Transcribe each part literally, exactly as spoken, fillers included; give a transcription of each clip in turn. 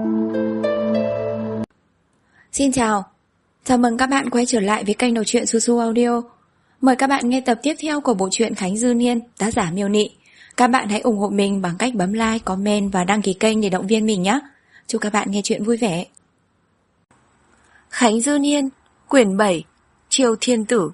Xin chào, chào mừng các bạn quay trở lại với kênh đọc truyện Su Su Audio. Mời các bạn nghe tập tiếp theo của bộ truyện Khánh Dư Niên, tác giả Miêu Nị. Các bạn hãy ủng hộ mình bằng cách bấm like, comment và đăng ký kênh để động viên mình nhé. Chúc các bạn nghe truyện vui vẻ. Khánh Dư Niên, quyển bảy, Triều Thiên Tử.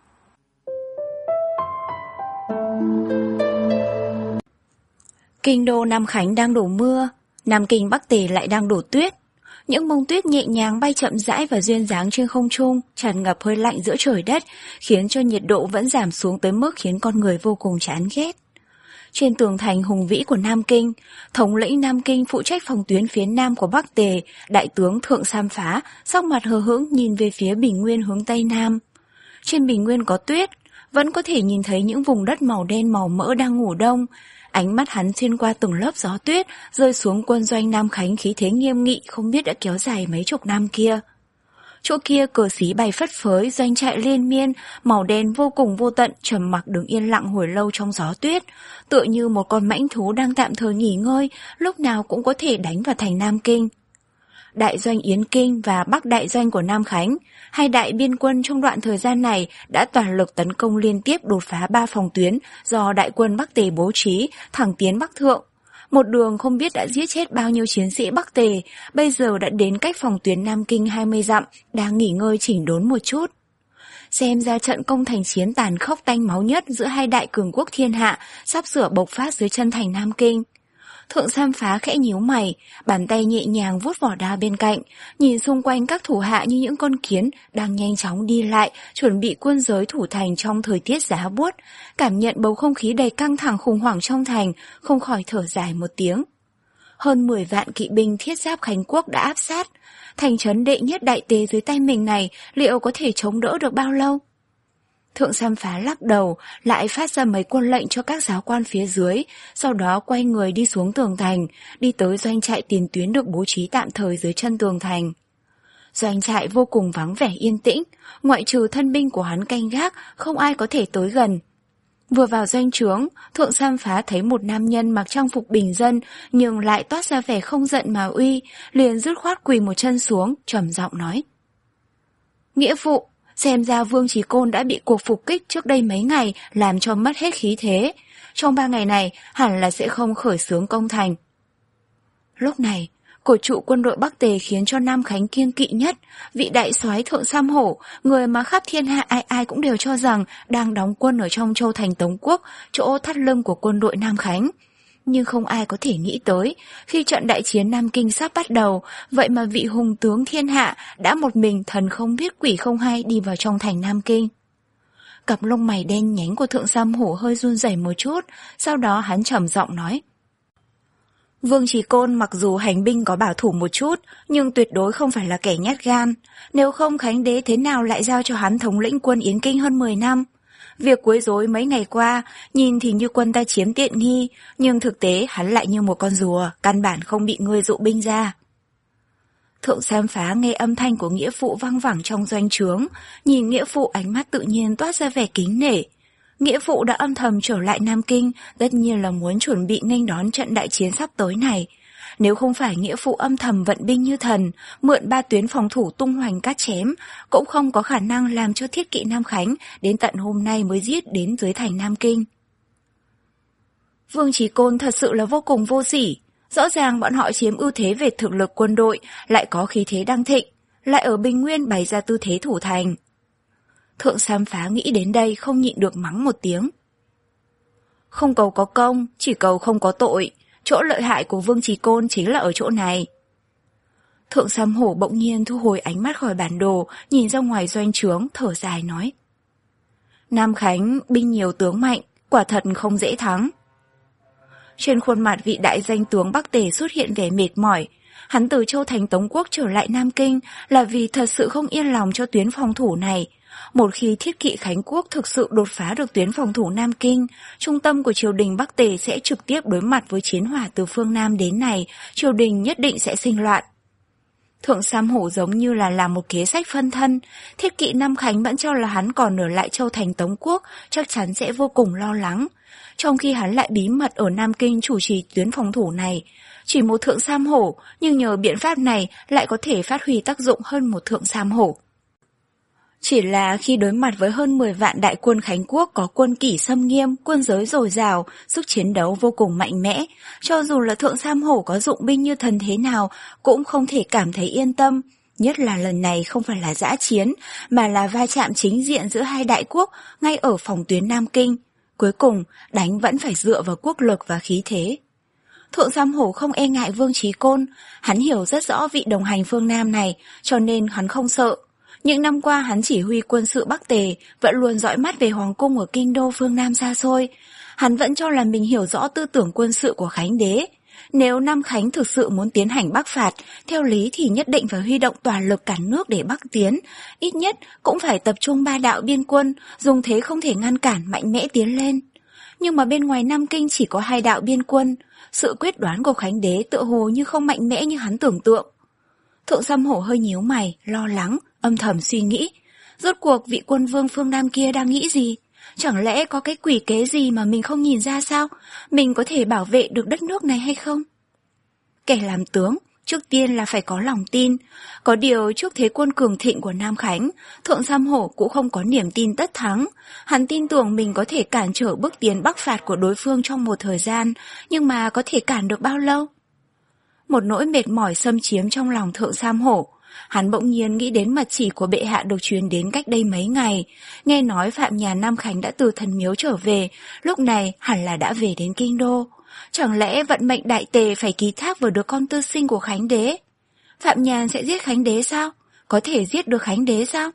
Kinh đô Nam Khánh đang đổ mưa, Nam Kinh Bắc Tề lại đang đổ tuyết. Những bông tuyết nhẹ nhàng bay chậm rãi và duyên dáng trên không trung, tràn ngập hơi lạnh giữa trời đất, khiến cho nhiệt độ vẫn giảm xuống tới mức khiến con người vô cùng chán ghét. Trên tường thành hùng vĩ của Nam Kinh, thống lĩnh Nam Kinh phụ trách phòng tuyến phía nam của Bắc Tề, đại tướng Thượng Sam Phá, sắc mặt hờ hững nhìn về phía bình nguyên hướng tây nam. Trên bình nguyên có tuyết, vẫn có thể nhìn thấy những vùng đất màu đen màu mỡ đang ngủ đông. Ánh mắt hắn xuyên qua từng lớp gió tuyết, rơi xuống quân doanh Nam Khánh khí thế nghiêm nghị không biết đã kéo dài mấy chục năm kia. Chỗ kia cờ xí bay phất phới, doanh trại liên miên, màu đen vô cùng vô tận, trầm mặc đứng yên lặng hồi lâu trong gió tuyết, tựa như một con mãnh thú đang tạm thời nghỉ ngơi, lúc nào cũng có thể đánh vào thành Nam Kinh. Đại doanh Yến Kinh và Bắc đại doanh của Nam Khánh, hai đại biên quân trong đoạn thời gian này đã toàn lực tấn công liên tiếp đột phá ba phòng tuyến do đại quân Bắc Tề bố trí, thẳng tiến Bắc Thượng. Một đường không biết đã giết chết bao nhiêu chiến sĩ Bắc Tề, bây giờ đã đến cách phòng tuyến Nam Kinh hai mươi dặm, đang nghỉ ngơi chỉnh đốn một chút. Xem ra trận công thành chiến tàn khốc tanh máu nhất giữa hai đại cường quốc thiên hạ sắp sửa bộc phát dưới chân thành Nam Kinh. Thượng Sam Phá khẽ nhíu mày, bàn tay nhẹ nhàng vuốt vỏ đao bên cạnh, nhìn xung quanh các thủ hạ như những con kiến đang nhanh chóng đi lại, chuẩn bị quân giới thủ thành trong thời tiết giá buốt, cảm nhận bầu không khí đầy căng thẳng khủng hoảng trong thành, không khỏi thở dài một tiếng. Hơn mười vạn kỵ binh thiết giáp Khánh Quốc đã áp sát, thành trấn đệ nhất đại tế dưới tay mình này liệu có thể chống đỡ được bao lâu? Thượng Sam Phá lắc đầu, lại phát ra mấy quân lệnh cho các giáo quan phía dưới, sau đó quay người đi xuống tường thành, đi tới doanh trại tiền tuyến được bố trí tạm thời dưới chân tường thành. Doanh trại vô cùng vắng vẻ yên tĩnh, ngoại trừ thân binh của hắn canh gác, không ai có thể tới gần. Vừa vào doanh trướng, Thượng Sam Phá thấy một nam nhân mặc trang phục bình dân nhưng lại toát ra vẻ không giận mà uy, liền dứt khoát quỳ một chân xuống, trầm giọng nói: "Nghĩa phụ, xem ra Vương Chí Côn đã bị cuộc phục kích trước đây mấy ngày làm cho mất hết khí thế. Trong ba ngày này hẳn là sẽ không khởi xướng công thành." Lúc này, cổ trụ quân đội Bắc Tề khiến cho Nam Khánh kiêng kỵ nhất, vị đại soái Thượng Sam Hổ, người mà khắp thiên hạ ai ai cũng đều cho rằng đang đóng quân ở trong châu thành Tống Quốc, chỗ thắt lưng của quân đội Nam Khánh. Nhưng không ai có thể nghĩ tới, khi trận đại chiến Nam Kinh sắp bắt đầu, vậy mà vị hùng tướng thiên hạ đã một mình thần không biết quỷ không hay đi vào trong thành Nam Kinh. Cặp lông mày đen nhánh của Thượng Sam Hổ hơi run rẩy một chút, sau đó hắn trầm giọng nói: "Vương Chí Côn mặc dù hành binh có bảo thủ một chút, nhưng tuyệt đối không phải là kẻ nhát gan. Nếu không Khánh đế thế nào lại giao cho hắn thống lĩnh quân Yến Kinh hơn mười năm? Việc quấy rối mấy ngày qua, nhìn thì như quân ta chiếm tiện nghi, nhưng thực tế hắn lại như một con rùa, căn bản không bị ngươi dụ binh ra." Thượng Sam Phá nghe âm thanh của nghĩa phụ vang vẳng trong doanh trướng, nhìn nghĩa phụ ánh mắt tự nhiên toát ra vẻ kính nể. Nghĩa phụ đã âm thầm trở lại Nam Kinh, tất nhiên là muốn chuẩn bị nghênh đón trận đại chiến sắp tới này. Nếu không phải nghĩa phụ âm thầm vận binh như thần, mượn ba tuyến phòng thủ tung hoành cát chém, cũng không có khả năng làm cho thiết kỵ Nam Khánh đến tận hôm nay mới giết đến dưới thành Nam Kinh. Vương Chí Côn thật sự là vô cùng vô sỉ. Rõ ràng bọn họ chiếm ưu thế về thực lực quân đội, lại có khí thế đang thịnh, lại ở Bình Nguyên bày ra tư thế thủ thành. Thượng Sam Phá nghĩ đến đây không nhịn được mắng một tiếng. Không cầu có công, chỉ cầu không có tội. Chỗ lợi hại của Vương Chí Côn chính là ở chỗ này. Thượng Sam Hổ bỗng nhiên thu hồi ánh mắt khỏi bản đồ, nhìn ra ngoài doanh trướng, thở dài nói: Nam Khánh binh nhiều tướng mạnh, quả thật không dễ thắng. Trên khuôn mặt vị đại danh tướng Bắc Tề xuất hiện vẻ mệt mỏi. Hắn từ châu thành Tống Quốc trở lại Nam Kinh là vì thật sự không yên lòng cho tuyến phòng thủ này. Một khi thiết kỵ Khánh Quốc thực sự đột phá được tuyến phòng thủ Nam Kinh, trung tâm của triều đình Bắc Tề sẽ trực tiếp đối mặt với chiến hỏa từ phương Nam đến này, triều đình nhất định sẽ sinh loạn. Thượng Sam Hổ giống như là làm một kế sách phân thân, thiết kỵ Nam Khánh vẫn cho là hắn còn ở lại châu thành Tống Quốc, chắc chắn sẽ vô cùng lo lắng. trong khi hắn lại bí mật ở Nam Kinh chủ trì tuyến phòng thủ này. Chỉ một thượng sam hổ, nhưng nhờ biện pháp này lại có thể phát huy tác dụng hơn một thượng sam hổ. Chỉ là khi đối mặt với hơn mười vạn đại quân Khánh Quốc có quân kỷ xâm nghiêm, quân giới dồi dào, sức chiến đấu vô cùng mạnh mẽ, cho dù là thượng sam hổ có dụng binh như thần thế nào cũng không thể cảm thấy yên tâm. Nhất là lần này không phải là dã chiến, mà là va chạm chính diện giữa hai đại quốc ngay ở phòng tuyến Nam Kinh. Cuối cùng, đánh vẫn phải dựa vào quốc lực và khí thế. Thượng sam hổ không e ngại Vương Chí Côn, hắn hiểu rất rõ vị đồng hành phương Nam này, cho nên hắn không sợ. Những năm qua hắn chỉ huy quân sự Bắc Tề, vẫn luôn dõi mắt về hoàng cung ở kinh đô phương Nam xa xôi. Hắn vẫn cho là mình hiểu rõ tư tưởng quân sự của Khánh đế. Nếu Nam Khánh thực sự muốn tiến hành Bắc phạt, theo lý thì nhất định phải huy động toàn lực cả nước để Bắc tiến. Ít nhất cũng phải tập trung ba đạo biên quân, dùng thế không thể ngăn cản mạnh mẽ tiến lên. Nhưng mà bên ngoài Nam Kinh chỉ có hai đạo biên quân, sự quyết đoán của Khánh đế tựa hồ như không mạnh mẽ như hắn tưởng tượng. Thượng sam hổ hơi nhíu mày, lo lắng, âm thầm suy nghĩ. Rốt cuộc vị quân vương phương Nam kia đang nghĩ gì? Chẳng lẽ có cái quỷ kế gì mà mình không nhìn ra sao? Mình có thể bảo vệ được đất nước này hay không? Kẻ làm tướng, trước tiên là phải có lòng tin. Có điều trước thế quân cường thịnh của Nam Khánh, Thượng sam hổ cũng không có niềm tin tất thắng. Hắn tin tưởng mình có thể cản trở bước tiến bắc phạt của đối phương trong một thời gian, nhưng mà có thể cản được bao lâu? Một nỗi mệt mỏi xâm chiếm trong lòng Thượng sam hổ. Hắn bỗng nhiên nghĩ đến mật chỉ của bệ hạ được truyền đến cách đây mấy ngày. Nghe nói Phạm nhà Nam Khánh đã từ thần miếu trở về, lúc này hẳn là đã về đến kinh đô. Chẳng lẽ vận mệnh đại tề phải ký thác vào đứa con tư sinh của Khánh đế? Phạm Nhàn sẽ giết Khánh đế sao? Có thể giết được Khánh đế sao?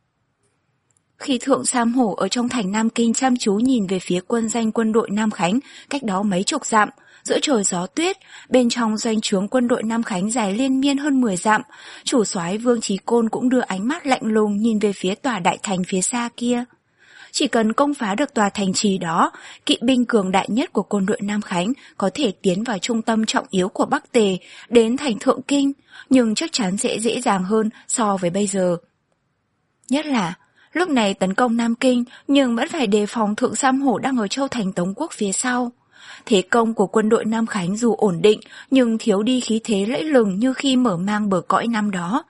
Khi Thượng sam hổ ở trong thành Nam Kinh chăm chú nhìn về phía quân danh quân đội Nam Khánh cách đó mấy chục dặm, giữa trời gió tuyết, bên trong doanh trướng quân đội Nam Khánh dài liên miên hơn mười dặm, chủ soái Vương Chí Côn cũng đưa ánh mắt lạnh lùng nhìn về phía tòa đại thành phía xa kia. Chỉ cần công phá được tòa thành trì đó, kỵ binh cường đại nhất của quân đội Nam Khánh có thể tiến vào trung tâm trọng yếu của Bắc Tề, đến thành Thượng Kinh, nhưng chắc chắn sẽ dễ dàng hơn so với bây giờ. Nhất là, lúc này tấn công Nam Kinh nhưng vẫn phải đề phòng Thượng sam hổ đang ở châu thành Tống Quốc phía sau. Thế công của quân đội Nam Khánh dù ổn định nhưng thiếu đi khí thế lẫy lừng như khi mở mang bờ cõi năm đó.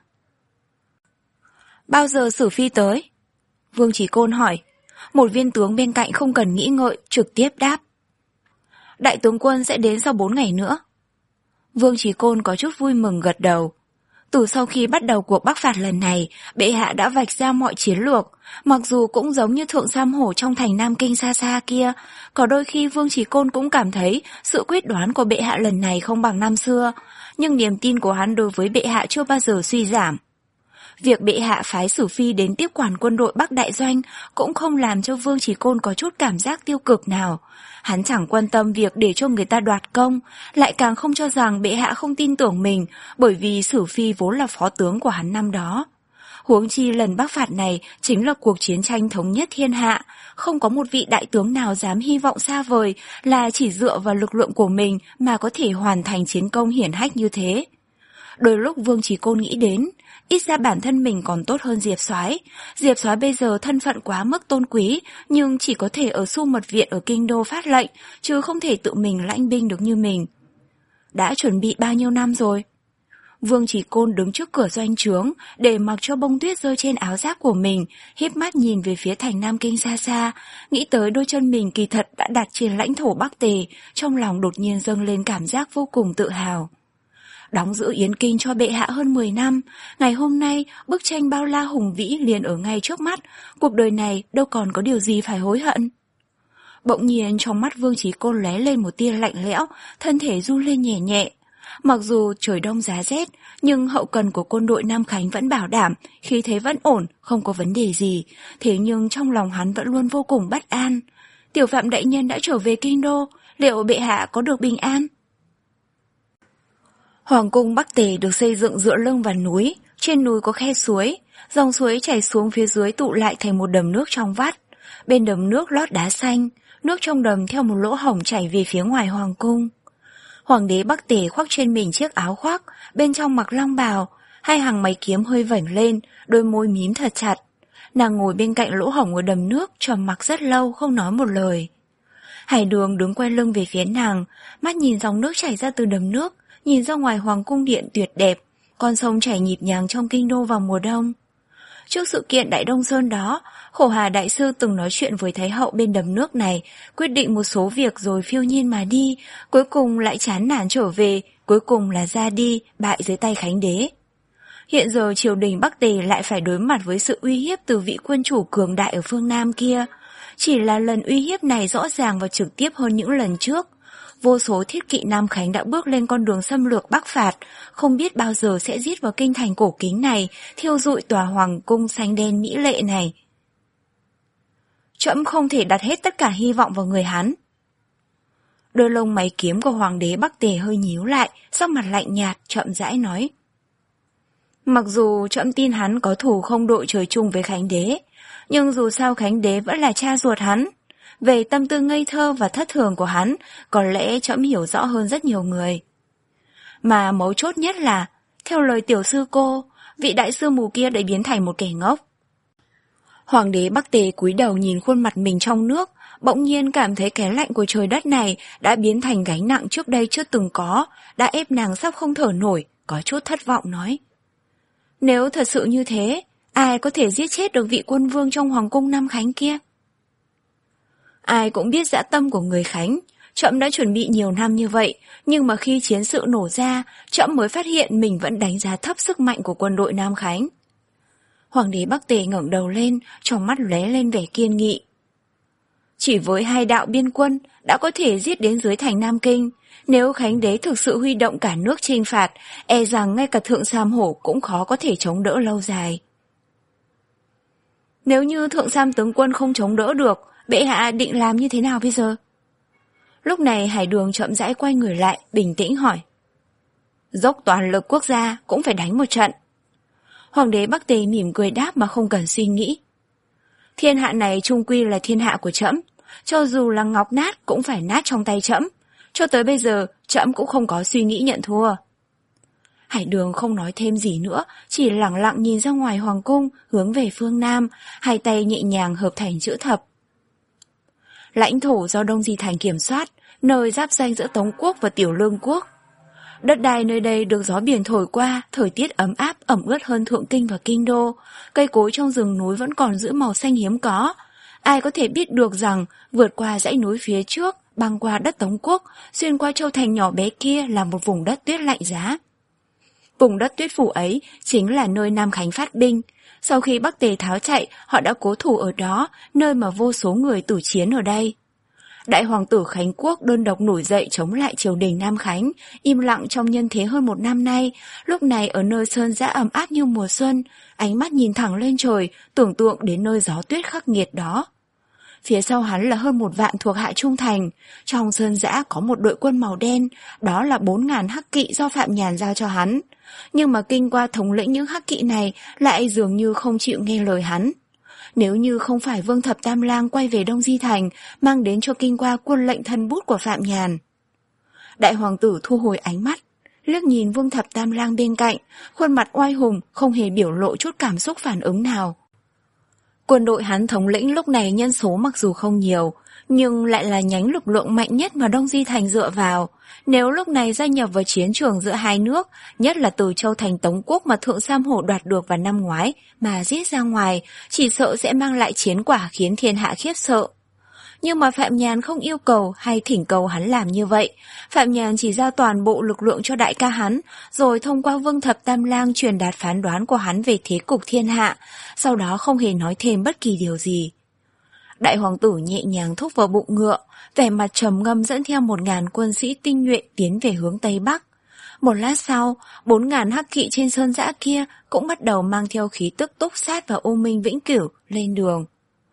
Bao giờ Sử Phi tới? Vương Chí Côn hỏi. Một viên tướng bên cạnh không cần nghĩ ngợi, trực tiếp đáp. Đại tướng quân sẽ đến sau bốn ngày nữa. Vương Chí Côn có chút vui mừng gật đầu. Từ sau khi bắt đầu cuộc bắc phạt lần này, bệ hạ đã vạch ra mọi chiến lược, mặc dù cũng giống như Thượng sam hổ trong thành Nam Kinh xa xa kia, có đôi khi Vương Chí Côn cũng cảm thấy sự quyết đoán của bệ hạ lần này không bằng năm xưa, nhưng niềm tin của hắn đối với bệ hạ chưa bao giờ suy giảm. Việc bệ hạ phái Sử Phi đến tiếp quản quân đội Bắc Đại Doanh cũng không làm cho Vương Chí Côn có chút cảm giác tiêu cực nào. Hắn chẳng quan tâm việc để cho người ta đoạt công, lại càng không cho rằng bệ hạ không tin tưởng mình, bởi vì Sử Phi vốn là phó tướng của hắn năm đó. Huống chi lần bắc phạt này chính là cuộc chiến tranh thống nhất thiên hạ, không có một vị đại tướng nào dám hy vọng xa vời là chỉ dựa vào lực lượng của mình mà có thể hoàn thành chiến công hiển hách như thế. Đôi lúc Vương Chí Côn nghĩ đến, ít ra bản thân mình còn tốt hơn Diệp Soái. Diệp Soái bây giờ thân phận quá mức tôn quý, nhưng chỉ có thể ở Xu Mật Viện ở kinh đô phát lệnh, chứ không thể tự mình lãnh binh được như mình. Đã chuẩn bị bao nhiêu năm rồi? Vương Chí Côn đứng trước cửa doanh trướng, để mặc cho bông tuyết rơi trên áo giáp của mình, híp mắt nhìn về phía thành Nam Kinh xa xa, nghĩ tới đôi chân mình kỳ thật đã đặt trên lãnh thổ Bắc Tề, trong lòng đột nhiên dâng lên cảm giác vô cùng tự hào. Đóng giữ Yến Kinh cho bệ hạ hơn mười năm, ngày hôm nay bức tranh bao la hùng vĩ liền ở ngay trước mắt, cuộc đời này đâu còn có điều gì phải hối hận. Bỗng nhiên trong mắt Vương Chí Côn lóe lên một tia lạnh lẽo, thân thể run lên nhẹ nhẹ. Mặc dù trời đông giá rét, nhưng hậu cần của quân đội Nam Khánh vẫn bảo đảm, khí thế vẫn ổn, không có vấn đề gì, thế nhưng trong lòng hắn vẫn luôn vô cùng bất an. Tiểu Phạm đại nhân đã trở về kinh đô, liệu bệ hạ có được bình an? Hoàng cung Bắc Tề được xây dựng dựa lưng vào núi, trên núi có khe suối, dòng suối chảy xuống phía dưới tụ lại thành một đầm nước trong vắt. Bên đầm nước lót đá xanh, nước trong đầm theo một lỗ hổng chảy về phía ngoài hoàng cung. Hoàng đế Bắc Tề khoác trên mình chiếc áo khoác, bên trong mặc long bào, hai hàng mày kiếm hơi vểnh lên, đôi môi mím thật chặt. Nàng ngồi bên cạnh lỗ hổng ở đầm nước, trầm mặc rất lâu không nói một lời. Hải Đường đứng quay lưng về phía nàng, mắt nhìn dòng nước chảy ra từ đầm nước, nhìn ra ngoài hoàng cung điện tuyệt đẹp, con sông chảy nhịp nhàng trong kinh đô vào mùa đông. Trước sự kiện Đại Đông Sơn đó, Khổ Hà Đại Sư từng nói chuyện với Thái Hậu bên đầm nước này, quyết định một số việc rồi phiêu nhiên mà đi, cuối cùng lại chán nản trở về, cuối cùng là ra đi, bại dưới tay Khánh Đế. Hiện giờ triều đình Bắc Tề lại phải đối mặt với sự uy hiếp từ vị quân chủ cường đại ở phương Nam kia. Chỉ là lần uy hiếp này rõ ràng và trực tiếp hơn những lần trước. Vô số thiết kỵ Nam Khánh đã bước lên con đường xâm lược Bắc phạt, không biết bao giờ sẽ giết vào kinh thành cổ kính này, thiêu rụi tòa hoàng cung xanh đen mỹ lệ này. Trẫm không thể đặt hết tất cả hy vọng vào người hắn. Đôi lông mày kiếm của hoàng đế Bắc Tề hơi nhíu lại, sắc mặt lạnh nhạt, chậm rãi nói. Mặc dù trẫm tin hắn có thù không đội trời chung với Khánh Đế, nhưng dù sao Khánh Đế vẫn là cha ruột hắn. Về tâm tư ngây thơ và thất thường của hắn, có lẽ trẫm hiểu rõ hơn rất nhiều người. Mà mấu chốt nhất là, theo lời tiểu sư cô, vị đại sư mù kia đã biến thành một kẻ ngốc. Hoàng đế Bắc Tề cúi đầu nhìn khuôn mặt mình trong nước, bỗng nhiên cảm thấy cái lạnh của trời đất này đã biến thành gánh nặng trước đây chưa từng có, đã ép nàng sắp không thở nổi, có chút thất vọng nói. Nếu thật sự như thế, ai có thể giết chết được vị quân vương trong hoàng cung Nam Khánh kia? Ai cũng biết dã tâm của người Khánh, trẫm đã chuẩn bị nhiều năm như vậy, nhưng mà khi chiến sự nổ ra, trẫm mới phát hiện mình vẫn đánh giá thấp sức mạnh của quân đội Nam Khánh. Hoàng đế Bắc Tề ngẩng đầu lên, trong mắt lóe lên vẻ kiên nghị. Chỉ với hai đạo biên quân đã có thể giết đến dưới thành Nam Kinh, nếu Khánh Đế thực sự huy động cả nước chinh phạt, e rằng ngay cả Thượng Sam Hổ cũng khó có thể chống đỡ lâu dài. Nếu như Thượng Sam tướng quân không chống đỡ được, bệ hạ định làm như thế nào bây giờ? Lúc này Hải Đường chậm rãi quay người lại, bình tĩnh hỏi. Dốc toàn lực quốc gia cũng phải đánh một trận. Hoàng đế Bắc Tề mỉm cười đáp mà không cần suy nghĩ. Thiên hạ này chung quy là thiên hạ của trẫm, cho dù là ngọc nát cũng phải nát trong tay trẫm. Cho tới bây giờ, trẫm cũng không có suy nghĩ nhận thua. Hải Đường không nói thêm gì nữa, chỉ lặng lặng nhìn ra ngoài hoàng cung, hướng về phương Nam, hai tay nhẹ nhàng hợp thành chữ thập. Lãnh thổ do Đông Di Thành kiểm soát, nơi giáp ranh giữa Tống Quốc và Tiểu Lương Quốc. Đất đai nơi đây được gió biển thổi qua, thời tiết ấm áp, ẩm ướt hơn Thượng Kinh và Kinh Đô. Cây cối trong rừng núi vẫn còn giữ màu xanh hiếm có. Ai có thể biết được rằng, vượt qua dãy núi phía trước, băng qua đất Tống Quốc, xuyên qua châu thành nhỏ bé kia là một vùng đất tuyết lạnh giá. Vùng đất tuyết phủ ấy chính là nơi Nam Khánh phát binh. Sau khi Bắc Tề tháo chạy, họ đã cố thủ ở đó, nơi mà vô số người tử chiến ở đây. Đại hoàng tử Khánh Quốc đơn độc nổi dậy chống lại triều đình Nam Khánh, im lặng trong nhân thế hơn một năm nay, lúc này ở nơi sơn dã ấm áp như mùa xuân, ánh mắt nhìn thẳng lên trời, tưởng tượng đến nơi gió tuyết khắc nghiệt đó. Phía sau hắn là hơn một vạn thuộc hạ trung thành, trong sơn dã có một đội quân màu đen, đó là bốn ngàn hắc kỵ do Phạm Nhàn giao cho hắn. Nhưng mà kinh qua thống lĩnh những hắc kỵ này lại dường như không chịu nghe lời hắn. Nếu như không phải Vương Thập Tam Lang quay về Đông Di Thành, mang đến cho kinh qua quân lệnh thân bút của Phạm Nhàn. Đại hoàng tử thu hồi ánh mắt, liếc nhìn Vương Thập Tam Lang bên cạnh, khuôn mặt oai hùng, không hề biểu lộ chút cảm xúc phản ứng nào. Quân đội hắn thống lĩnh lúc này nhân số mặc dù không nhiều, nhưng lại là nhánh lực lượng mạnh nhất mà Đông Di Thành dựa vào. Nếu lúc này gia nhập vào chiến trường giữa hai nước, nhất là từ châu thành Tống Quốc mà Thượng Sam Hổ đoạt được vào năm ngoái, mà giết ra ngoài, chỉ sợ sẽ mang lại chiến quả khiến thiên hạ khiếp sợ. Nhưng mà Phạm Nhàn không yêu cầu hay thỉnh cầu hắn làm như vậy. Phạm Nhàn chỉ giao toàn bộ lực lượng cho đại ca hắn, rồi thông qua Vương Thập Tam Lang truyền đạt phán đoán của hắn về thế cục thiên hạ, sau đó không hề nói thêm bất kỳ điều gì. Đại hoàng tử nhẹ nhàng thúc vào bụng ngựa, vẻ mặt trầm ngâm dẫn theo một ngàn quân sĩ tinh nhuệ tiến về hướng Tây Bắc. Một lát sau, bốn ngàn hắc kỵ trên sơn dã kia cũng bắt đầu mang theo khí tức túc sát và u minh vĩnh cửu lên đường.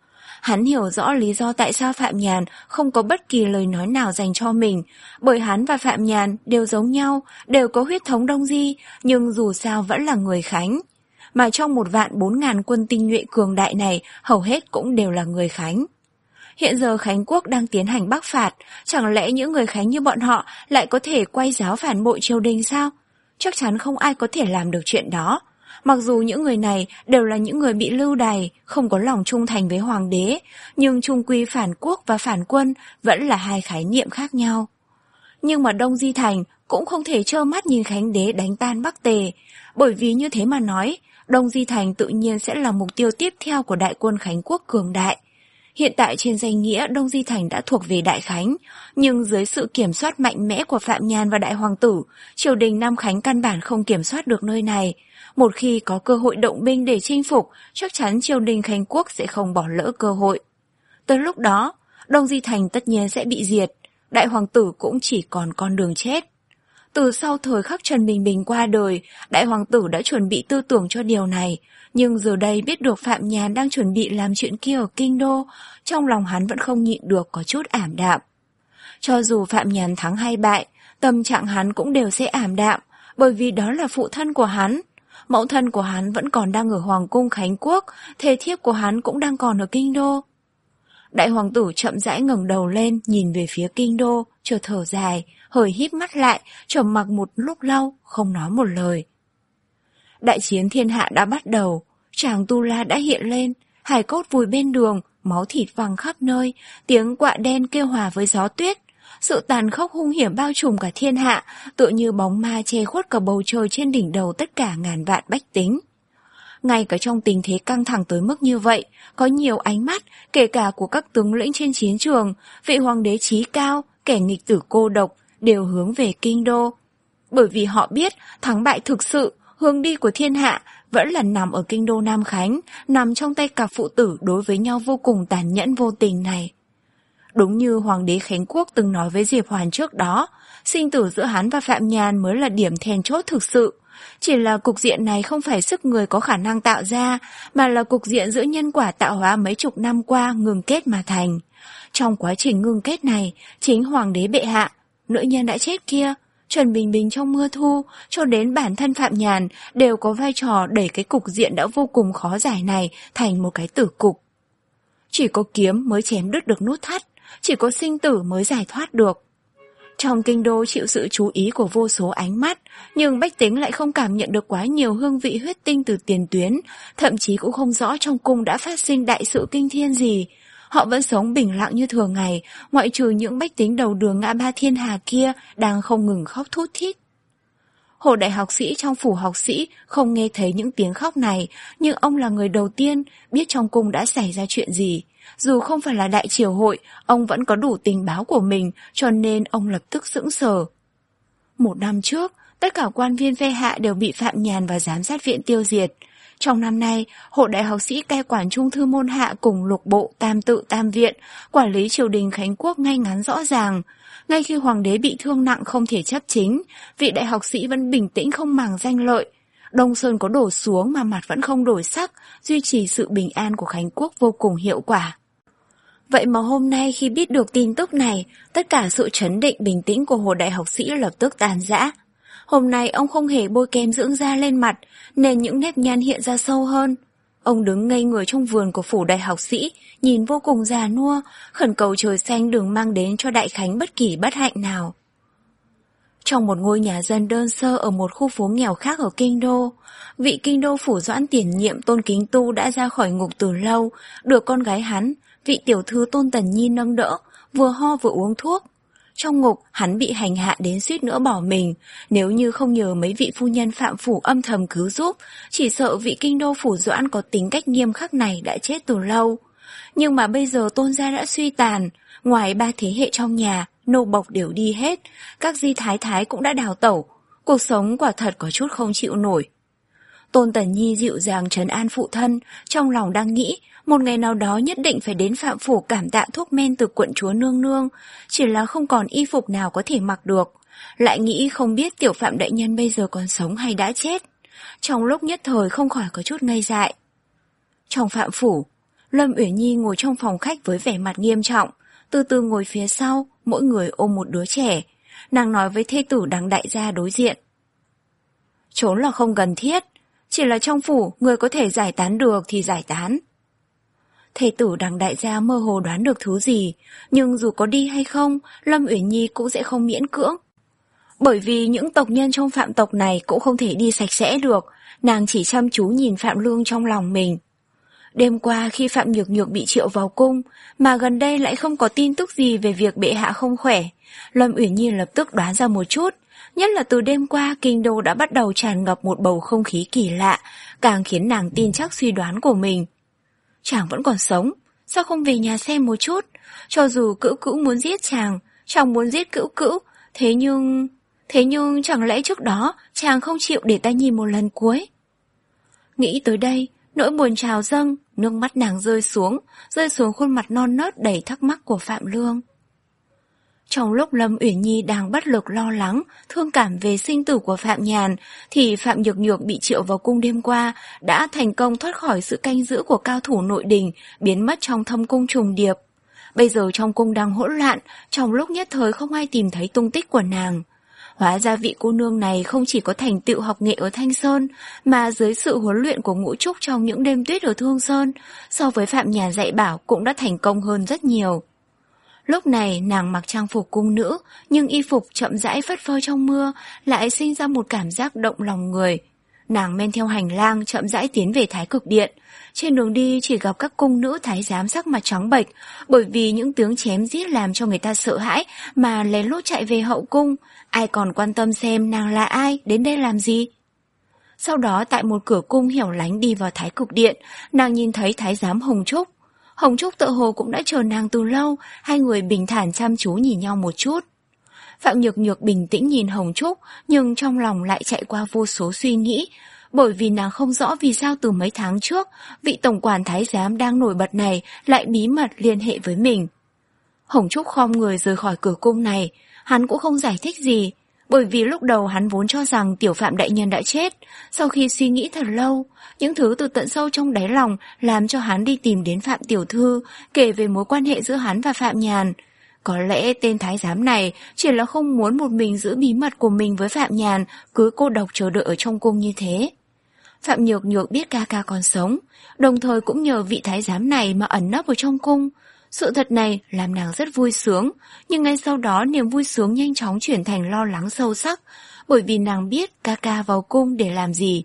Hắn hiểu rõ lý do tại sao Phạm Nhàn không có bất kỳ lời nói nào dành cho mình, bởi hắn và Phạm Nhàn đều giống nhau, đều có huyết thống Đông Di, nhưng dù sao vẫn là người Khánh. Mà trong một vạn bốn ngàn quân tinh nhuệ cường đại này, hầu hết cũng đều là người Khánh. Hiện giờ Khánh Quốc đang tiến hành bắc phạt, chẳng lẽ những người Khánh như bọn họ lại có thể quay giáo phản bội triều đình sao? Chắc chắn không ai có thể làm được chuyện đó. Mặc dù những người này đều là những người bị lưu đày, không có lòng trung thành với hoàng đế, nhưng chung quy phản quốc và phản quân vẫn là hai khái niệm khác nhau. Nhưng mà Đông Di Thành cũng không thể trơ mắt nhìn Khánh đế đánh tan Bắc Tề, bởi vì như thế mà nói, Đông Di Thành tự nhiên sẽ là mục tiêu tiếp theo của đại quân Khánh quốc cường đại. Hiện tại trên danh nghĩa Đông Di Thành đã thuộc về Đại Khánh, nhưng dưới sự kiểm soát mạnh mẽ của Phạm Nhàn và Đại Hoàng tử, triều đình Nam Khánh căn bản không kiểm soát được nơi này. Một khi có cơ hội động binh để chinh phục, chắc chắn triều đình Khánh quốc sẽ không bỏ lỡ cơ hội. Tới lúc đó, Đông Di Thành tất nhiên sẽ bị diệt, Đại Hoàng tử cũng chỉ còn con đường chết. Từ sau thời khắc Trần Bình Bình qua đời, Đại Hoàng tử đã chuẩn bị tư tưởng cho điều này, nhưng giờ đây biết được Phạm Nhàn đang chuẩn bị làm chuyện kia ở Kinh Đô, trong lòng hắn vẫn không nhịn được có chút ảm đạm. Cho dù Phạm Nhàn thắng hay bại, tâm trạng hắn cũng đều sẽ ảm đạm, bởi vì đó là phụ thân của hắn. Mẫu thân của hắn vẫn còn đang ở Hoàng cung Khánh quốc, thê thiếp của hắn cũng đang còn ở Kinh Đô. Đại Hoàng tử chậm rãi ngẩng đầu lên, nhìn về phía Kinh Đô, chợt thở dài, hơi híp mắt lại, trầm mặc một lúc lâu, không nói một lời. Đại chiến thiên hạ đã bắt đầu, tràng Tu La đã hiện lên, hài cốt vùi bên đường, máu thịt văng khắp nơi, tiếng quạ đen kêu hòa với gió tuyết. Sự tàn khốc hung hiểm bao trùm cả thiên hạ, tựa như bóng ma che khuất cả bầu trời trên đỉnh đầu tất cả ngàn vạn bách tính. Ngay cả trong tình thế căng thẳng tới mức như vậy, có nhiều ánh mắt, kể cả của các tướng lĩnh trên chiến trường, vị hoàng đế chí cao, kẻ nghịch tử cô độc, đều hướng về Kinh Đô. Bởi vì họ biết thắng bại thực sự, hướng đi của thiên hạ vẫn là nằm ở Kinh Đô Nam Khánh, nằm trong tay cặp phụ tử đối với nhau vô cùng tàn nhẫn vô tình này. Đúng như Hoàng đế Khánh Quốc từng nói với Diệp Hoàn trước đó, sinh tử giữa hắn và Phạm Nhàn mới là điểm then chốt thực sự. Chỉ là cục diện này không phải sức người có khả năng tạo ra, mà là cục diện giữa nhân quả tạo hóa mấy chục năm qua ngừng kết mà thành. Trong quá trình ngừng kết này, chính Hoàng đế bệ hạ, nữ nhân đã chết kia, Trần Bình Bình trong mưa thu, cho đến bản thân Phạm Nhàn đều có vai trò đẩy cái cục diện đã vô cùng khó giải này thành một cái tử cục. Chỉ có kiếm mới chém đứt được nút thắt, chỉ có sinh tử mới giải thoát được. Trong Kinh Đô chịu sự chú ý của vô số ánh mắt, nhưng bách tính lại không cảm nhận được quá nhiều hương vị huyết tinh từ tiền tuyến, thậm chí cũng không rõ trong cung đã phát sinh đại sự kinh thiên gì. Họ vẫn sống bình lặng như thường ngày, ngoại trừ những bách tính đầu đường ngã ba thiên hà kia đang không ngừng khóc thút thít. Hồ đại học sĩ trong phủ học sĩ không nghe thấy những tiếng khóc này, nhưng ông là người đầu tiên biết trong cung đã xảy ra chuyện gì. Dù không phải là đại triều hội, ông vẫn có đủ tình báo của mình, cho nên ông lập tức sững sờ. Một năm trước, tất cả quan viên phe hạ đều bị Phạm Nhàn và giám sát viện tiêu diệt. Trong năm nay, hộ đại học sĩ cai quản trung thư môn hạ cùng lục bộ tam tự tam viện, quản lý triều đình Khánh quốc ngay ngắn rõ ràng. Ngay khi hoàng đế bị thương nặng không thể chấp chính, vị đại học sĩ vẫn bình tĩnh không màng danh lợi. Đông Sơn có đổ xuống mà mặt vẫn không đổi sắc, duy trì sự bình an của Khánh quốc vô cùng hiệu quả. Vậy mà hôm nay khi biết được tin tức này, tất cả sự trấn định bình tĩnh của hồ đại học sĩ lập tức tàn rã. Hôm nay ông không hề bôi kem dưỡng da lên mặt, nên những nếp nhăn hiện ra sâu hơn. Ông đứng ngây người trong vườn của phủ đại học sĩ, nhìn vô cùng già nua, khẩn cầu trời xanh đừng mang đến cho Đại Khánh bất kỳ bất hạnh nào. Trong một ngôi nhà dân đơn sơ ở một khu phố nghèo khác ở Kinh Đô, vị Kinh Đô phủ doãn tiền nhiệm Tôn Kính Tu đã ra khỏi ngục từ lâu, được con gái hắn, vị tiểu thư Tôn Tần Nhi nâng đỡ, vừa ho vừa uống thuốc. Trong ngục, hắn bị hành hạ đến suýt nữa bỏ mình, nếu như không nhờ mấy vị phu nhân phạm phủ âm thầm cứu giúp, chỉ sợ vị Kinh Đô phủ doãn có tính cách nghiêm khắc này đã chết từ lâu. Nhưng mà bây giờ Tôn gia đã suy tàn, ngoài ba thế hệ trong nhà, nô bộc đều đi hết, các di thái thái cũng đã đào tẩu, cuộc sống quả thật có chút không chịu nổi. Tôn Tần Nhi dịu dàng trấn an phụ thân, trong lòng đang nghĩ, một ngày nào đó nhất định phải đến phạm phủ cảm tạ thuốc men từ quận chúa nương nương, chỉ là không còn y phục nào có thể mặc được. Lại nghĩ không biết tiểu Phạm đại nhân bây giờ còn sống hay đã chết. Trong lúc nhất thời không khỏi có chút ngây dại. Trong phạm phủ, Lâm Uyển Nhi ngồi trong phòng khách với vẻ mặt nghiêm trọng, từ từ ngồi phía sau, mỗi người ôm một đứa trẻ. Nàng nói với thê tử Đằng đại gia đối diện. Trốn là không cần thiết, chỉ là trong phủ người có thể giải tán được thì giải tán. Thê tử Đằng đại gia mơ hồ đoán được thứ gì, nhưng dù có đi hay không, Lâm Uyển Nhi cũng sẽ không miễn cưỡng. Bởi vì những tộc nhân trong Phạm tộc này cũng không thể đi sạch sẽ được, nàng chỉ chăm chú nhìn Phạm Lương trong lòng mình. Đêm qua khi Phạm Nhược Nhược bị triệu vào cung, mà gần đây lại không có tin tức gì về việc bệ hạ không khỏe, Lâm Uyển Nhi lập tức đoán ra một chút, nhất là từ đêm qua kinh đô đã bắt đầu tràn ngập một bầu không khí kỳ lạ, càng khiến nàng tin chắc suy đoán của mình. Chàng vẫn còn sống, sao không về nhà xem một chút? Cho dù Cữu Cữu muốn giết chàng, chàng muốn giết Cữu Cữu, thế nhưng... Thế nhưng chẳng lẽ trước đó chàng không chịu để ta nhìn một lần cuối? Nghĩ tới đây, nỗi buồn trào dâng, nước mắt nàng rơi xuống, rơi xuống khuôn mặt non nớt đầy thắc mắc của Phạm Lương. Trong lúc Lâm Uyển Nhi đang bất lực lo lắng, thương cảm về sinh tử của Phạm Nhàn, thì Phạm Nhược Nhược bị triệu vào cung đêm qua đã thành công thoát khỏi sự canh giữ của cao thủ nội đình, biến mất trong thâm cung trùng điệp. Bây giờ trong cung đang hỗn loạn, trong lúc nhất thời không ai tìm thấy tung tích của nàng. Hóa ra vị cô nương này không chỉ có thành tựu học nghệ ở Thanh Sơn, mà dưới sự huấn luyện của Ngũ Trúc trong những đêm tuyết ở Thương Sơn, so với Phạm Nhàn dạy bảo cũng đã thành công hơn rất nhiều. Lúc này nàng mặc trang phục cung nữ, nhưng y phục chậm rãi phất phơ trong mưa lại sinh ra một cảm giác động lòng người. Nàng men theo hành lang chậm rãi tiến về Thái Cực Điện. Trên đường đi chỉ gặp các cung nữ thái giám sắc mặt trắng bệch, bởi vì những tiếng chém giết làm cho người ta sợ hãi mà lén lút chạy về hậu cung. Ai còn quan tâm xem nàng là ai, đến đây làm gì? Sau đó tại một cửa cung hẻo lánh đi vào Thái Cực Điện, nàng nhìn thấy thái giám Hồng Trúc. Hồng Trúc tự hồ cũng đã chờ nàng từ lâu, hai người bình thản chăm chú nhìn nhau một chút. Phạm Nhược Nhược bình tĩnh nhìn Hồng Trúc, nhưng trong lòng lại chạy qua vô số suy nghĩ, bởi vì nàng không rõ vì sao từ mấy tháng trước, vị tổng quản thái giám đang nổi bật này lại bí mật liên hệ với mình. Hồng Trúc khom người rời khỏi cửa cung này, hắn cũng không giải thích gì, bởi vì lúc đầu hắn vốn cho rằng tiểu Phạm đại nhân đã chết. Sau khi suy nghĩ thật lâu, những thứ từ tận sâu trong đáy lòng làm cho hắn đi tìm đến Phạm tiểu thư, kể về mối quan hệ giữa hắn và Phạm Nhàn. Có lẽ tên thái giám này chỉ là không muốn một mình giữ bí mật của mình với Phạm Nhàn, cứ cô độc chờ đợi ở trong cung như thế. Phạm Nhược Nhược biết ca ca còn sống, đồng thời cũng nhờ vị thái giám này mà ẩn nấp ở trong cung. Sự thật này làm nàng rất vui sướng, nhưng ngay sau đó niềm vui sướng nhanh chóng chuyển thành lo lắng sâu sắc, bởi vì nàng biết ca ca vào cung để làm gì.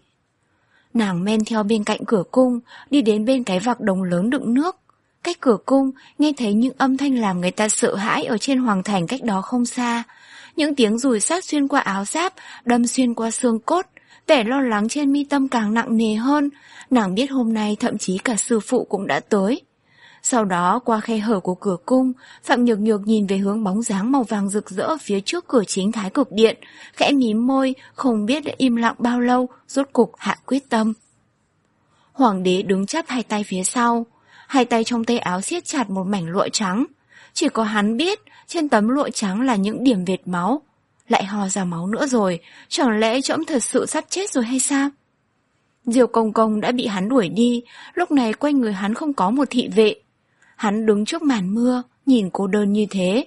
Nàng men theo bên cạnh cửa cung, đi đến bên cái vạc đồng lớn đựng nước. Cách cửa cung, nghe thấy những âm thanh làm người ta sợ hãi ở trên hoàng thành cách đó không xa. Những tiếng dùi sát xuyên qua áo giáp, đâm xuyên qua xương cốt, vẻ lo lắng trên mi tâm càng nặng nề hơn. Nàng biết hôm nay thậm chí cả sư phụ cũng đã tới. Sau đó qua khe hở của cửa cung, Phạm Nhược Nhược nhìn về hướng bóng dáng màu vàng rực rỡ phía trước cửa chính Thái Cực Điện, khẽ mím môi, không biết đã im lặng bao lâu, rốt cục hạ quyết tâm. Hoàng đế đứng chắp hai tay phía sau, hai tay trong tay áo siết chặt một mảnh lụa trắng. Chỉ có hắn biết trên tấm lụa trắng là những điểm vệt máu. Lại ho ra máu nữa rồi, chẳng lẽ trẫm thật sự sắp chết rồi hay sao? Diều Công Công đã bị hắn đuổi đi, lúc này quanh người hắn không có một thị vệ. Hắn đứng trước màn mưa, nhìn cô đơn như thế.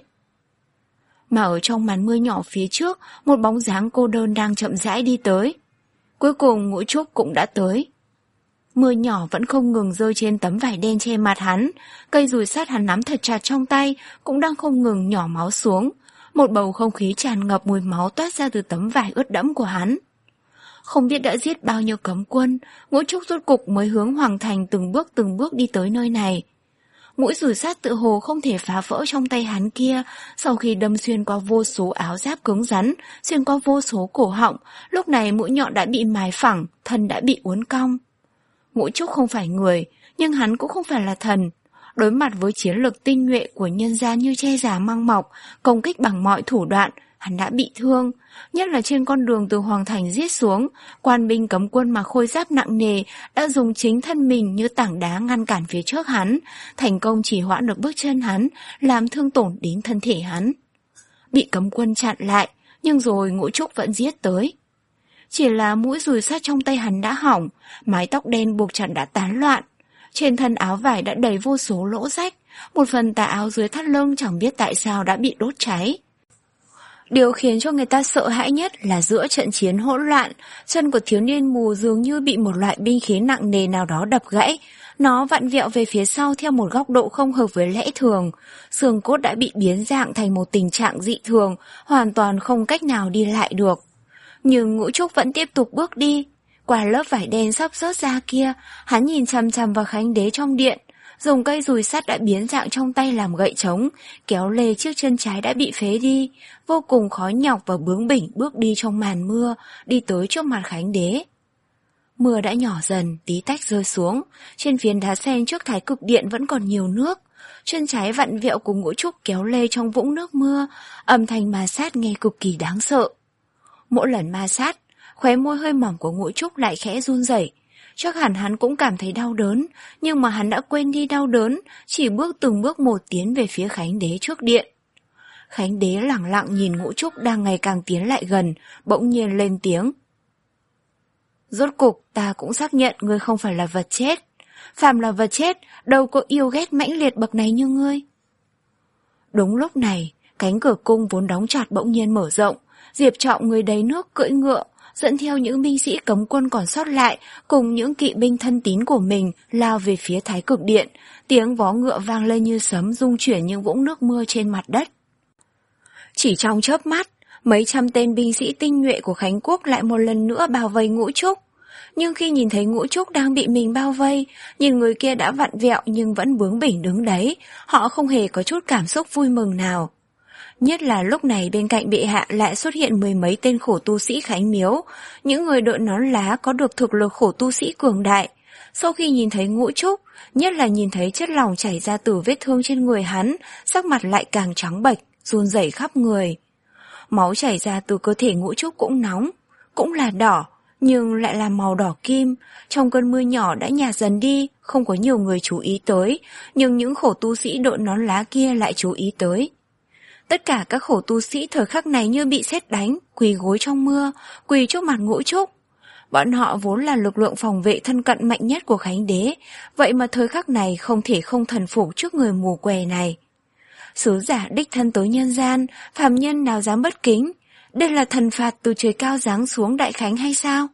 Mà ở trong màn mưa nhỏ phía trước, một bóng dáng cô đơn đang chậm rãi đi tới. Cuối cùng Ngũ Trúc cũng đã tới. Mưa nhỏ vẫn không ngừng rơi trên tấm vải đen che mặt hắn, cây dùi sắt hắn nắm thật chặt trong tay cũng đang không ngừng nhỏ máu xuống. Một bầu không khí tràn ngập mùi máu toát ra từ tấm vải ướt đẫm của hắn. Không biết đã giết bao nhiêu cấm quân, Ngũ Trúc rốt cục mới hướng hoàng thành từng bước từng bước đi tới nơi này. Mũi dùi sắt tự hồ không thể phá vỡ trong tay hắn kia, sau khi đâm xuyên qua vô số áo giáp cứng rắn, xuyên qua vô số cổ họng, lúc này mũi nhọn đã bị mài phẳng, thân đã bị uốn cong. Ngũ Trúc không phải người, nhưng hắn cũng không phải là thần. Đối mặt với chiến lược tinh nhuệ của nhân gia như che giả mang mọc, công kích bằng mọi thủ đoạn, hắn đã bị thương. Nhất là trên con đường từ hoàng thành giết xuống, quan binh cấm quân mà khôi giáp nặng nề đã dùng chính thân mình như tảng đá ngăn cản phía trước hắn, thành công chỉ hoãn được bước chân hắn, làm thương tổn đến thân thể hắn. Bị cấm quân chặn lại, nhưng rồi Ngũ Trúc vẫn giết tới. Chỉ là mũi dùi sắt trong tay hắn đã hỏng, mái tóc đen buộc chặt đã tán loạn. Trên thân áo vải đã đầy vô số lỗ rách, một phần tà áo dưới thắt lưng chẳng biết tại sao đã bị đốt cháy. Điều khiến cho người ta sợ hãi nhất là giữa trận chiến hỗn loạn, chân của thiếu niên mù dường như bị một loại binh khí nặng nề nào đó đập gãy. Nó vặn vẹo về phía sau theo một góc độ không hợp với lẽ thường. Xương cốt đã bị biến dạng thành một tình trạng dị thường, hoàn toàn không cách nào đi lại được. Nhưng Ngũ Trúc vẫn tiếp tục bước đi. Qua lớp vải đen sắp rớt ra kia, hắn nhìn chằm chằm vào Khánh Đế trong điện, dùng cây dùi sắt đã biến dạng trong tay làm gậy trống, kéo lê chiếc chân trái đã bị phế đi, vô cùng khó nhọc và bướng bỉnh bước đi trong màn mưa, đi tới trước mặt Khánh Đế. Mưa đã nhỏ dần, tí tách rơi xuống, trên phiến đá sen trước thái cực điện vẫn còn nhiều nước. Chân trái vặn vẹo của Ngũ Trúc kéo lê trong vũng nước mưa, âm thanh ma sát nghe cực kỳ đáng sợ. Mỗi lần ma sát, khóe môi hơi mỏng của Ngũ Trúc lại khẽ run rẩy. Chắc hẳn hắn cũng cảm thấy đau đớn, nhưng mà hắn đã quên đi đau đớn, chỉ bước từng bước một tiến về phía Khánh Đế trước điện. Khánh Đế lẳng lặng nhìn Ngũ Trúc đang ngày càng tiến lại gần, bỗng nhiên lên tiếng. Rốt cục ta cũng xác nhận ngươi không phải là vật chết. Phàm là vật chết, đâu có yêu ghét mãnh liệt bậc này như ngươi. Đúng lúc này, cánh cửa cung vốn đóng chặt bỗng nhiên mở rộng, Diệp Trọng người đầy nước cưỡi ngựa, dẫn theo những binh sĩ cấm quân còn sót lại cùng những kỵ binh thân tín của mình lao về phía thái cực điện, tiếng vó ngựa vang lên như sấm rung chuyển những vũng nước mưa trên mặt đất. Chỉ trong chớp mắt, mấy trăm tên binh sĩ tinh nhuệ của Khánh Quốc lại một lần nữa bao vây Ngũ Trúc. Nhưng khi nhìn thấy Ngũ Trúc đang bị mình bao vây, nhìn người kia đã vặn vẹo nhưng vẫn bướng bỉnh đứng đấy, họ không hề có chút cảm xúc vui mừng nào. Nhất là lúc này bên cạnh bệ hạ lại xuất hiện mười mấy tên khổ tu sĩ Khánh Miếu, những người đội nón lá có được thực lực khổ tu sĩ cường đại. Sau khi nhìn thấy Ngũ Trúc, nhất là nhìn thấy chất lỏng chảy ra từ vết thương trên người hắn, sắc mặt lại càng trắng bệch, run rẩy khắp người. Máu chảy ra từ cơ thể Ngũ Trúc cũng nóng, cũng là đỏ, nhưng lại là màu đỏ kim. Trong cơn mưa nhỏ đã nhạt dần đi, không có nhiều người chú ý tới, nhưng những khổ tu sĩ đội nón lá kia lại chú ý tới. Tất cả các khổ tu sĩ thời khắc này như bị sét đánh, quỳ gối trong mưa, quỳ trước mặt Ngũ Trúc. Bọn họ vốn là lực lượng phòng vệ thân cận mạnh nhất của Khánh Đế, vậy mà thời khắc này không thể không thần phục trước người mù què này. Sứ giả đích thân tới nhân gian, phàm nhân nào dám bất kính? Đây là thần phạt từ trời cao giáng xuống Đại Khánh hay sao?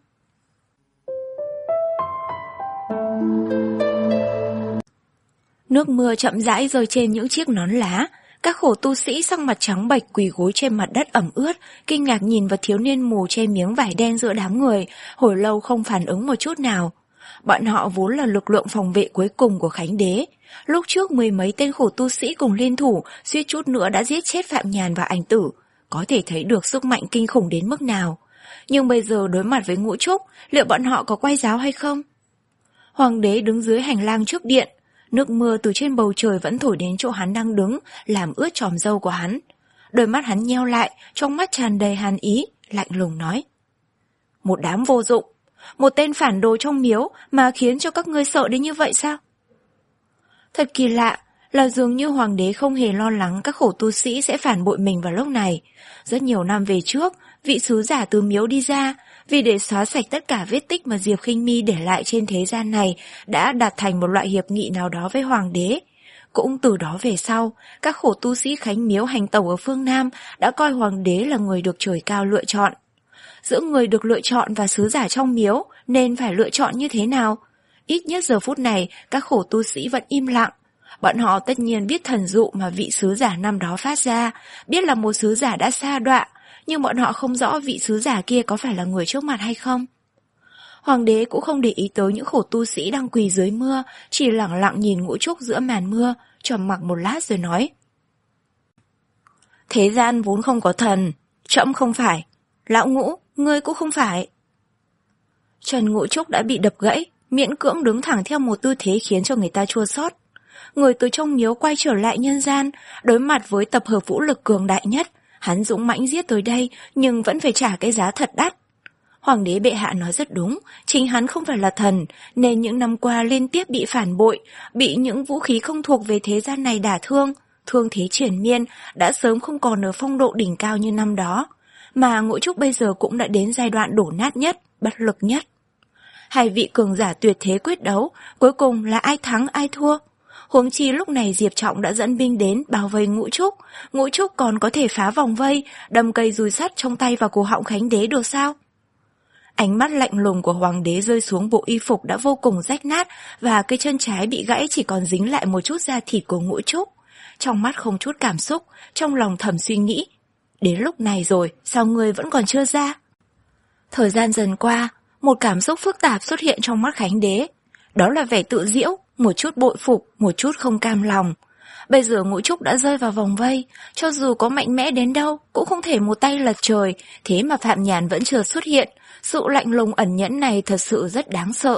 Nước mưa chậm rãi rơi trên những chiếc nón lá. Các khổ tu sĩ sắc mặt trắng bệch quỳ gối trên mặt đất ẩm ướt, kinh ngạc nhìn vào thiếu niên mù che miếng vải đen giữa đám người, hồi lâu không phản ứng một chút nào. Bọn họ vốn là lực lượng phòng vệ cuối cùng của Khánh Đế. Lúc trước mười mấy tên khổ tu sĩ cùng liên thủ, suýt chút nữa đã giết chết Phạm Nhàn và Ảnh Tử, có thể thấy được sức mạnh kinh khủng đến mức nào. Nhưng bây giờ đối mặt với Ngũ Trúc, liệu bọn họ có quay giáo hay không? Hoàng đế đứng dưới hành lang trước điện. Nước mưa từ trên bầu trời vẫn thổi đến chỗ hắn đang đứng, làm ướt chòm râu của hắn. Đôi mắt hắn nheo lại, trong mắt tràn đầy hàn ý, lạnh lùng nói. Một đám vô dụng, một tên phản đồ trong miếu mà khiến cho các ngươi sợ đến như vậy sao? Thật kỳ lạ, là dường như hoàng đế không hề lo lắng các khổ tu sĩ sẽ phản bội mình vào lúc này. Rất nhiều năm về trước, vị sứ giả từ miếu đi ra, vì để xóa sạch tất cả vết tích mà Diệp Khinh Mi để lại trên thế gian này, đã đạt thành một loại hiệp nghị nào đó với hoàng đế. Cũng từ đó về sau, các khổ tu sĩ Khánh Miếu hành tẩu ở phương Nam đã coi hoàng đế là người được trời cao lựa chọn. Giữa người được lựa chọn và sứ giả trong miếu nên phải lựa chọn như thế nào? Ít nhất giờ phút này, các khổ tu sĩ vẫn im lặng. Bọn họ tất nhiên biết thần dụ mà vị sứ giả năm đó phát ra, biết là một sứ giả đã sa đọa, nhưng bọn họ không rõ vị sứ giả kia có phải là người trước mặt hay không. Hoàng đế cũng không để ý tới những khổ tu sĩ đang quỳ dưới mưa, chỉ lẳng lặng nhìn Ngũ Trúc giữa màn mưa, trầm mặc một lát rồi nói. Thế gian vốn không có thần, trẫm không phải, lão Ngũ, ngươi cũng không phải. Chân Ngũ Trúc đã bị đập gãy, miễn cưỡng đứng thẳng theo một tư thế khiến cho người ta chua xót. Người từ trong miếu quay trở lại nhân gian, đối mặt với tập hợp vũ lực cường đại nhất, hắn dũng mãnh giết tới đây nhưng vẫn phải trả cái giá thật đắt. Hoàng đế bệ hạ nói rất đúng, chính hắn không phải là thần, nên những năm qua liên tiếp bị phản bội, bị những vũ khí không thuộc về thế gian này đả thương, thương thế triền miên, đã sớm không còn ở phong độ đỉnh cao như năm đó. Mà Ngũ Trúc bây giờ cũng đã đến giai đoạn đổ nát nhất, bất lực nhất. Hai vị cường giả tuyệt thế quyết đấu, cuối cùng là ai thắng ai thua? Huống chi lúc này Diệp Trọng đã dẫn binh đến bao vây Ngũ Trúc, Ngũ Trúc còn có thể phá vòng vây, đâm cây dùi sắt trong tay vào cổ họng Khánh Đế được sao? Ánh mắt lạnh lùng của hoàng đế rơi xuống bộ y phục đã vô cùng rách nát và cái chân trái bị gãy chỉ còn dính lại một chút da thịt của Ngũ Trúc. Trong mắt không chút cảm xúc, trong lòng thầm suy nghĩ, đến lúc này rồi, sao ngươi vẫn còn chưa ra? Thời gian dần qua, một cảm xúc phức tạp xuất hiện trong mắt Khánh Đế. Đó là vẻ tự giễu, một chút bội phục, một chút không cam lòng. Bây giờ Ngũ Trúc đã rơi vào vòng vây, cho dù có mạnh mẽ đến đâu cũng không thể một tay lật trời, thế mà Phạm Nhàn vẫn chưa xuất hiện. Sự lạnh lùng ẩn nhẫn này thật sự rất đáng sợ.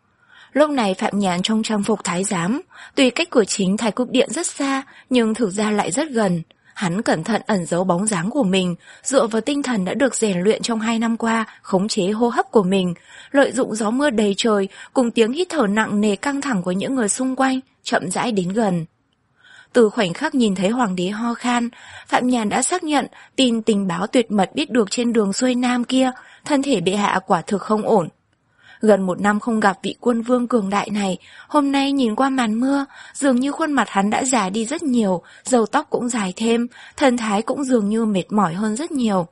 Lúc này Phạm Nhàn trong trang phục thái giám, tuy cách cửa chính Thái Cực Điện rất xa, nhưng thực ra lại rất gần. Hắn cẩn thận ẩn giấu bóng dáng của mình, dựa vào tinh thần đã được rèn luyện trong hai năm qua, khống chế hô hấp của mình, lợi dụng gió mưa đầy trời cùng tiếng hít thở nặng nề căng thẳng của những người xung quanh, chậm rãi đến gần. Từ khoảnh khắc nhìn thấy hoàng đế ho khan, Phạm Nhàn đã xác nhận tin tình báo tuyệt mật biết được trên đường xuôi nam kia, thân thể bệ hạ quả thực không ổn. Gần một năm không gặp vị quân vương cường đại này, hôm nay nhìn qua màn mưa, dường như khuôn mặt hắn đã già đi rất nhiều, râu tóc cũng dài thêm, thần thái cũng dường như mệt mỏi hơn rất nhiều.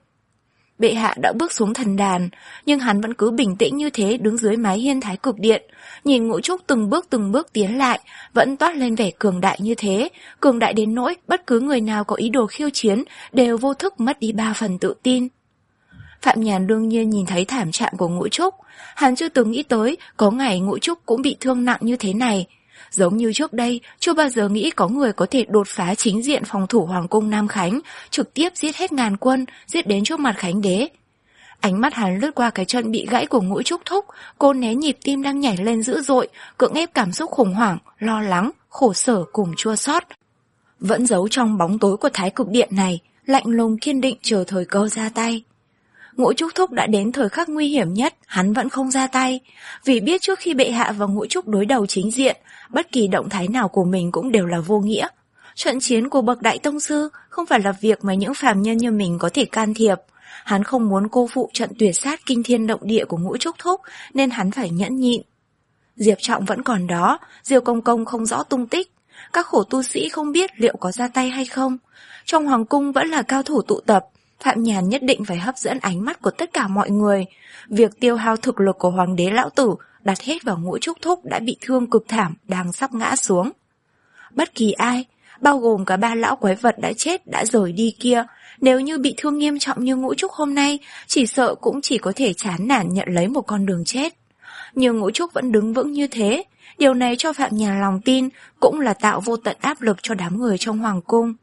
Bệ hạ đã bước xuống thần đàn, nhưng hắn vẫn cứ bình tĩnh như thế đứng dưới mái hiên Thái Cực Điện, nhìn Ngũ Trúc từng bước từng bước tiến lại, vẫn toát lên vẻ cường đại như thế, cường đại đến nỗi bất cứ người nào có ý đồ khiêu chiến đều vô thức mất đi ba phần tự tin. Phạm Nhàn đương nhiên nhìn thấy thảm trạng của Ngũ Trúc, hắn chưa từng nghĩ tới có ngày Ngũ Trúc cũng bị thương nặng như thế này. Giống như trước đây, chưa bao giờ nghĩ có người có thể đột phá chính diện phòng thủ Hoàng cung Nam Khánh, trực tiếp giết hết ngàn quân, giết đến trước mặt Khánh Đế. Ánh mắt hắn lướt qua cái chân bị gãy của Ngũ Trúc thúc, cô né nhịp tim đang nhảy lên dữ dội, cưỡng ép cảm xúc khủng hoảng, lo lắng, khổ sở cùng chua xót. Vẫn giấu trong bóng tối của Thái Cực Điện này, lạnh lùng kiên định chờ thời cơ ra tay. Ngũ Trúc thúc đã đến thời khắc nguy hiểm nhất, hắn vẫn không ra tay, vì biết trước khi bệ hạ và Ngũ Trúc đối đầu chính diện, bất kỳ động thái nào của mình cũng đều là vô nghĩa. Trận chiến của bậc đại tông sư không phải là việc mà những phàm nhân như mình có thể can thiệp. Hắn không muốn cô phụ trận tuyệt sát kinh thiên động địa của Ngũ Trúc thúc, nên hắn phải nhẫn nhịn. Diệp Trọng vẫn còn đó, Diêu Công Công không rõ tung tích, các khổ tu sĩ không biết liệu có ra tay hay không. Trong hoàng cung vẫn là cao thủ tụ tập, Phạm Nhàn nhất định phải hấp dẫn ánh mắt của tất cả mọi người. Việc tiêu hao thực lực của hoàng đế lão tử đặt hết vào Ngũ Trúc thúc đã bị thương cực thảm, đang sắp ngã xuống. Bất kỳ ai, bao gồm cả ba lão quái vật đã chết đã rời đi kia, nếu như bị thương nghiêm trọng như Ngũ Trúc hôm nay, chỉ sợ cũng chỉ có thể chán nản nhận lấy một con đường chết. Nhưng Ngũ Trúc vẫn đứng vững như thế, điều này cho Phạm Nhàn lòng tin, cũng là tạo vô tận áp lực cho đám người trong hoàng cung.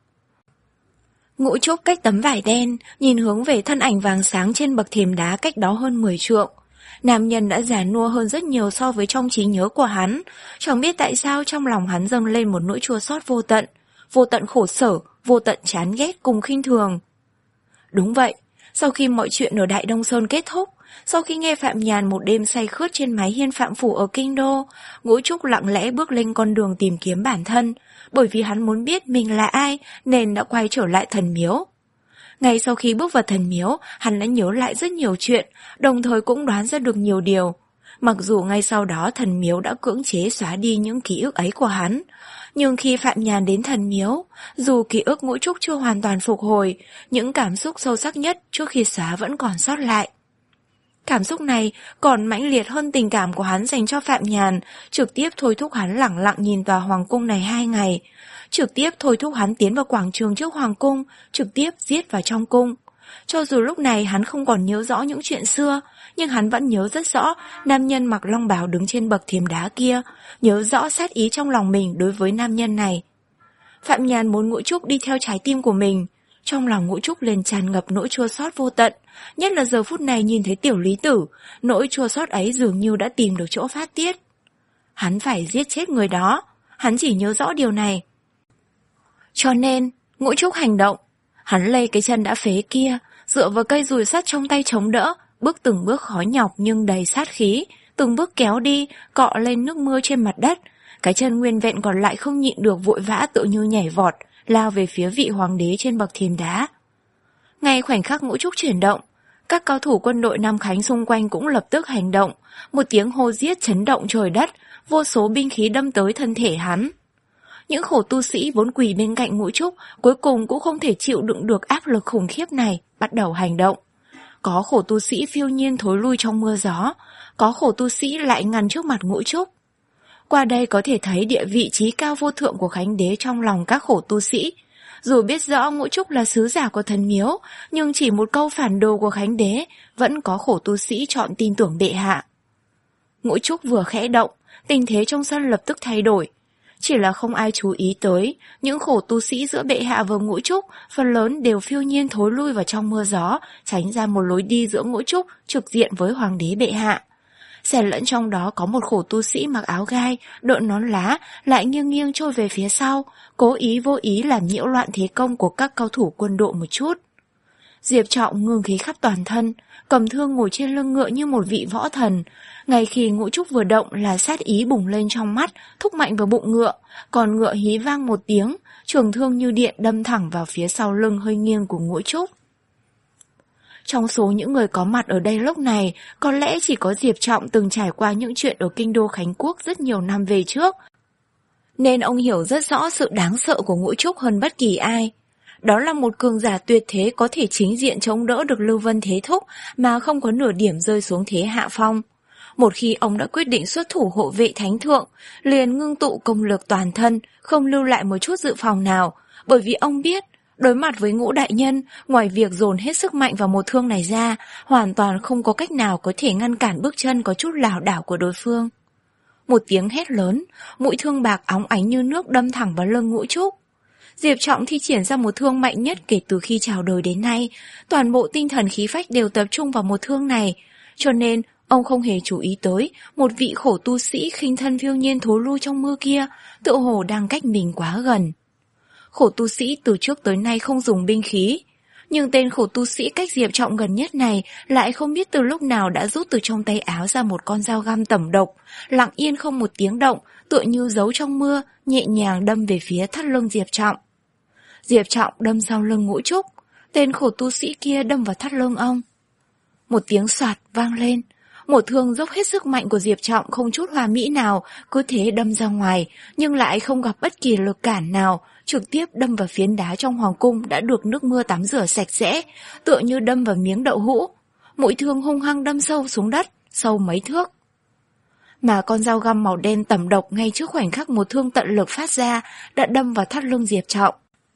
Ngũ Trúc cách tấm vải đen, nhìn hướng về thân ảnh vàng sáng trên bậc thềm đá cách đó hơn mười trượng. Nam nhân đã già nua hơn rất nhiều so với trong trí nhớ của hắn, chẳng biết tại sao trong lòng hắn dâng lên một nỗi chua xót vô tận, vô tận khổ sở, vô tận chán ghét cùng khinh thường. Đúng vậy, sau khi mọi chuyện ở Đại Đông Sơn kết thúc, sau khi nghe Phạm Nhàn một đêm say khướt trên mái hiên Phạm Phủ ở Kinh Đô, Ngũ Trúc lặng lẽ bước lên con đường tìm kiếm bản thân, bởi vì hắn muốn biết mình là ai nên đã quay trở lại thần miếu. Ngay sau khi bước vào thần miếu, hắn đã nhớ lại rất nhiều chuyện, đồng thời cũng đoán ra được nhiều điều. Mặc dù ngay sau đó thần miếu đã cưỡng chế xóa đi những ký ức ấy của hắn, nhưng khi Phạm Nhàn đến thần miếu, dù ký ức Ngũ Trúc chưa hoàn toàn phục hồi, những cảm xúc sâu sắc nhất trước khi xóa vẫn còn sót lại. Cảm xúc này còn mãnh liệt hơn tình cảm của hắn dành cho Phạm Nhàn, trực tiếp thôi thúc hắn lẳng lặng nhìn tòa hoàng cung này hai ngày, trực tiếp thôi thúc hắn tiến vào quảng trường trước hoàng cung, trực tiếp giết vào trong cung. Cho dù lúc này hắn không còn nhớ rõ những chuyện xưa, nhưng hắn vẫn nhớ rất rõ nam nhân mặc long bào đứng trên bậc thềm đá kia, nhớ rõ sát ý trong lòng mình đối với nam nhân này. Phạm Nhàn muốn Ngũ Trúc đi theo trái tim của mình. Trong lòng Ngũ Trúc liền tràn ngập nỗi chua xót vô tận, nhất là giờ phút này nhìn thấy Tiểu Lý Tử, nỗi chua xót ấy dường như đã tìm được chỗ phát tiết. Hắn phải giết chết người đó, hắn chỉ nhớ rõ điều này. Cho nên, Ngũ Trúc hành động, hắn lê cái chân đã phế kia, dựa vào cây dùi sắt trong tay chống đỡ, bước từng bước khó nhọc nhưng đầy sát khí, từng bước kéo đi, cọ lên nước mưa trên mặt đất, cái chân nguyên vẹn còn lại không nhịn được vội vã tự như nhảy vọt, lao về phía vị hoàng đế trên bậc thềm đá. Ngay khoảnh khắc Ngũ Trúc chuyển động, các cao thủ quân đội Nam Khánh xung quanh cũng lập tức hành động, một tiếng hô giết chấn động trời đất, vô số binh khí đâm tới thân thể hắn. Những khổ tu sĩ vốn quỳ bên cạnh Ngũ Trúc cuối cùng cũng không thể chịu đựng được áp lực khủng khiếp này, bắt đầu hành động. Có khổ tu sĩ phiêu nhiên thối lui trong mưa gió, có khổ tu sĩ lại ngăn trước mặt Ngũ Trúc. Qua đây có thể thấy địa vị trí cao vô thượng của Khánh Đế trong lòng các khổ tu sĩ. Dù biết rõ Ngũ Trúc là sứ giả của thần miếu, nhưng chỉ một câu phản đồ của Khánh Đế, vẫn có khổ tu sĩ chọn tin tưởng bệ hạ. Ngũ Trúc vừa khẽ động, tình thế trong sân lập tức thay đổi. Chỉ là không ai chú ý tới, những khổ tu sĩ giữa bệ hạ và Ngũ Trúc phần lớn đều phiêu nhiên thối lui vào trong mưa gió, tránh ra một lối đi giữa Ngũ Trúc trực diện với hoàng đế bệ hạ. Xen lẫn trong đó có một khổ tu sĩ mặc áo gai, đội nón lá, lại nghiêng nghiêng trôi về phía sau, cố ý vô ý làm nhiễu loạn thế công của các cao thủ quân đội một chút. Diệp Trọng ngưng khí khắp toàn thân, cầm thương ngồi trên lưng ngựa như một vị võ thần. Ngay khi Ngũ Trúc vừa động là sát ý bùng lên trong mắt, thúc mạnh vào bụng ngựa, còn ngựa hí vang một tiếng, trường thương như điện đâm thẳng vào phía sau lưng hơi nghiêng của Ngũ Trúc. Trong số những người có mặt ở đây lúc này, có lẽ chỉ có Diệp Trọng từng trải qua những chuyện ở kinh đô Khánh Quốc rất nhiều năm về trước, nên ông hiểu rất rõ sự đáng sợ của Ngũ Trúc hơn bất kỳ ai. Đó là một cường giả tuyệt thế có thể chính diện chống đỡ được Lưu Vân Thế Thúc mà không có nửa điểm rơi xuống thế hạ phong. Một khi ông đã quyết định xuất thủ hộ vệ thánh thượng, liền ngưng tụ công lực toàn thân, không lưu lại một chút dự phòng nào, bởi vì ông biết, đối mặt với Ngũ đại nhân, ngoài việc dồn hết sức mạnh vào một thương này ra, hoàn toàn không có cách nào có thể ngăn cản bước chân có chút lảo đảo của đối phương. Một tiếng hét lớn, mũi thương bạc óng ánh như nước đâm thẳng vào lưng Ngũ Trúc. Diệp Trọng thi triển ra một thương mạnh nhất kể từ khi chào đời đến nay, toàn bộ tinh thần khí phách đều tập trung vào một thương này, cho nên ông không hề chú ý tới một vị khổ tu sĩ khinh thân phiêu nhiên thối lui trong mưa kia, tựa hồ đang cách mình quá gần. Khổ tu sĩ từ trước tới nay không dùng binh khí, nhưng tên khổ tu sĩ cách Diệp Trọng gần nhất này lại không biết từ lúc nào đã rút từ trong tay áo ra một con dao găm tẩm độc, lặng yên không một tiếng động, tựa như giấu trong mưa, nhẹ nhàng đâm về phía thắt lưng Diệp Trọng. Diệp Trọng đâm sau lưng Ngũ Trúc, tên khổ tu sĩ kia đâm vào thắt lưng ông. Một tiếng soạt vang lên, một thương dốc hết sức mạnh của Diệp Trọng không chút hòa mỹ nào, cứ thế đâm ra ngoài, nhưng lại không gặp bất kỳ lực cản nào, trực tiếp đâm vào phiến đá trong hoàng cung đã được nước mưa tắm rửa sạch sẽ, tựa như đâm vào miếng đậu hũ. Mũi thương hung hăng đâm sâu xuống đất, sâu mấy thước. Mà con dao găm màu đen tẩm độc ngay trước khoảnh khắc một thương tận lực phát ra đã đâm vào thắt lưng Diệp Trọng.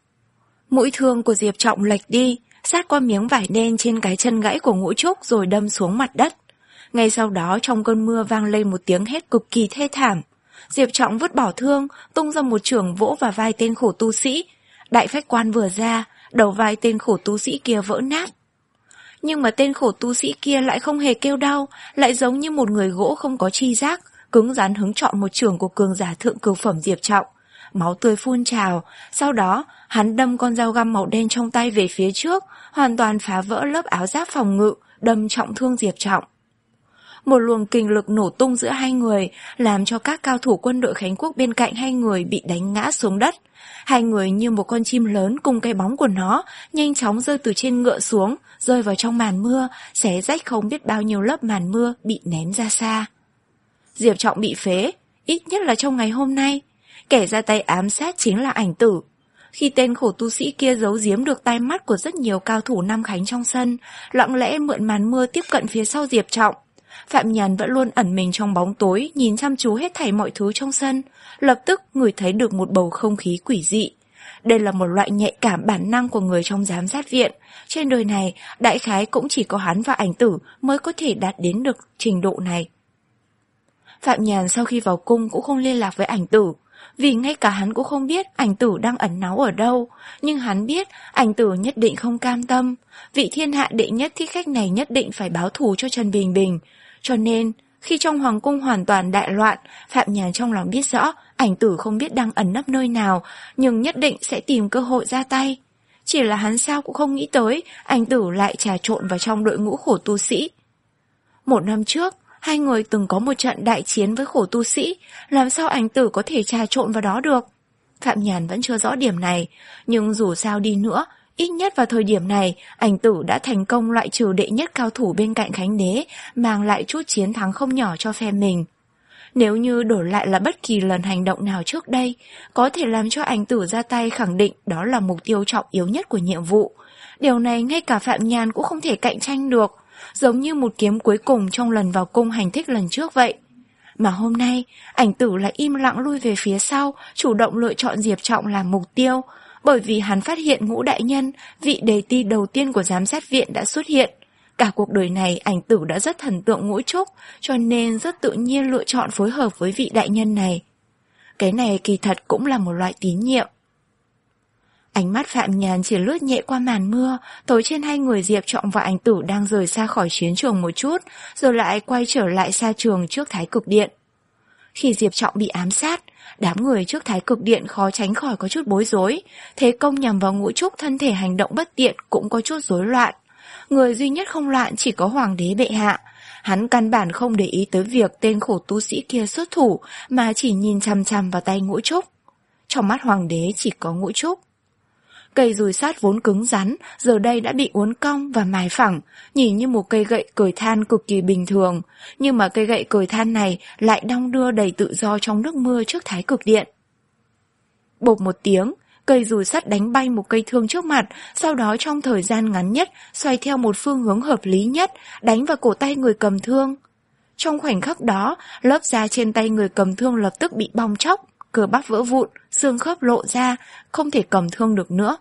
Mũi thương của Diệp Trọng lệch đi, sát qua miếng vải đen trên cái chân gãy của Ngũ Trúc rồi đâm xuống mặt đất. Ngay sau đó trong cơn mưa vang lên một tiếng hét cực kỳ thê thảm. Diệp Trọng vứt bỏ thương, tung ra một chưởng vỗ vào vai tên khổ tu sĩ. Đại phách quan vừa ra, đầu vai tên khổ tu sĩ kia vỡ nát. Nhưng mà tên khổ tu sĩ kia lại không hề kêu đau, lại giống như một người gỗ không có tri giác, cứng rắn hứng chọn một chưởng của cường giả thượng cửu phẩm Diệp Trọng. Máu tươi phun trào, sau đó hắn đâm con dao găm màu đen trong tay về phía trước, hoàn toàn phá vỡ lớp áo giáp phòng ngự, đâm trọng thương Diệp Trọng. Một luồng kình lực nổ tung giữa hai người, làm cho các cao thủ quân đội Khánh Quốc bên cạnh hai người bị đánh ngã xuống đất. Hai người như một con chim lớn cùng cái bóng của nó, nhanh chóng rơi từ trên ngựa xuống, rơi vào trong màn mưa, xé rách không biết bao nhiêu lớp màn mưa bị ném ra xa. Diệp Trọng bị phế, ít nhất là trong ngày hôm nay. Kẻ ra tay ám sát chính là Ảnh Tử. Khi tên khổ tu sĩ kia giấu giếm được tai mắt của rất nhiều cao thủ Nam Khánh trong sân, lặng lẽ mượn màn mưa tiếp cận phía sau Diệp Trọng, Phạm Nhàn vẫn luôn ẩn mình trong bóng tối, nhìn chăm chú hết thảy mọi thứ trong sân, lập tức ngửi thấy được một bầu không khí quỷ dị. Đây là một loại nhạy cảm bản năng của người trong giám sát viện. Trên đời này, đại khái cũng chỉ có hắn và Ảnh Tử mới có thể đạt đến được trình độ này. Phạm Nhàn sau khi vào cung cũng không liên lạc với Ảnh Tử, vì ngay cả hắn cũng không biết Ảnh Tử đang ẩn náu ở đâu, nhưng hắn biết Ảnh Tử nhất định không cam tâm, vị thiên hạ đệ nhất thích khách này nhất định phải báo thù cho Trần Bình Bình. Cho nên, khi trong hoàng cung hoàn toàn đại loạn, Phạm Nhàn trong lòng biết rõ Ảnh Tử không biết đang ẩn nấp nơi nào, nhưng nhất định sẽ tìm cơ hội ra tay. Chỉ là hắn sao cũng không nghĩ tới Ảnh Tử lại trà trộn vào trong đội ngũ khổ tu sĩ. Một năm trước, hai người từng có một trận đại chiến với khổ tu sĩ, làm sao Ảnh Tử có thể trà trộn vào đó được? Phạm Nhàn vẫn chưa rõ điểm này, nhưng dù sao đi nữa, ít nhất vào thời điểm này, Ảnh Tử đã thành công loại trừ đệ nhất cao thủ bên cạnh Khánh Đế, mang lại chút chiến thắng không nhỏ cho phe mình. Nếu như đổi lại là bất kỳ lần hành động nào trước đây, có thể làm cho Ảnh Tử ra tay khẳng định đó là mục tiêu trọng yếu nhất của nhiệm vụ. Điều này ngay cả Phạm Nhàn cũng không thể cạnh tranh được, giống như một kiếm cuối cùng trong lần vào cung hành thích lần trước vậy. Mà hôm nay, Ảnh Tử lại im lặng lui về phía sau, chủ động lựa chọn Diệp Trọng làm mục tiêu, bởi vì hắn phát hiện Ngũ đại nhân, vị đề ti đầu tiên của giám sát viện đã xuất hiện. Cả cuộc đời này Ảnh Tử đã rất thần tượng Ngũ Trúc, cho nên rất tự nhiên lựa chọn phối hợp với vị đại nhân này. Cái này kỳ thật cũng là một loại tín nhiệm. Ánh mắt Phạm Nhàn chỉ lướt nhẹ qua màn mưa, tối trên hai người Diệp Trọng và Ảnh Tử đang rời xa khỏi chiến trường một chút, rồi lại quay trở lại xa trường trước Thái Cực Điện. Khi Diệp Trọng bị ám sát, đám người trước Thái Cực Điện khó tránh khỏi có chút bối rối, thế công nhằm vào Ngũ Trúc thân thể hành động bất tiện cũng có chút rối loạn. Người duy nhất không loạn chỉ có Hoàng đế bệ hạ. Hắn căn bản không để ý tới việc tên khổ tu sĩ kia xuất thủ, mà chỉ nhìn chằm chằm vào tay Ngũ Trúc. Trong mắt Hoàng đế chỉ có Ngũ Trúc. Cây dùi sắt vốn cứng rắn, giờ đây đã bị uốn cong và mài phẳng, nhìn như một cây gậy cời than cực kỳ bình thường, nhưng mà cây gậy cời than này lại đong đưa đầy tự do trong nước mưa trước Thái Cực Điện. Bộp một tiếng, cây dùi sắt đánh bay một cây thương trước mặt, sau đó trong thời gian ngắn nhất, xoay theo một phương hướng hợp lý nhất, đánh vào cổ tay người cầm thương. Trong khoảnh khắc đó, lớp da trên tay người cầm thương lập tức bị bong tróc, cơ bắp vỡ vụn, xương khớp lộ ra, không thể cầm thương được nữa.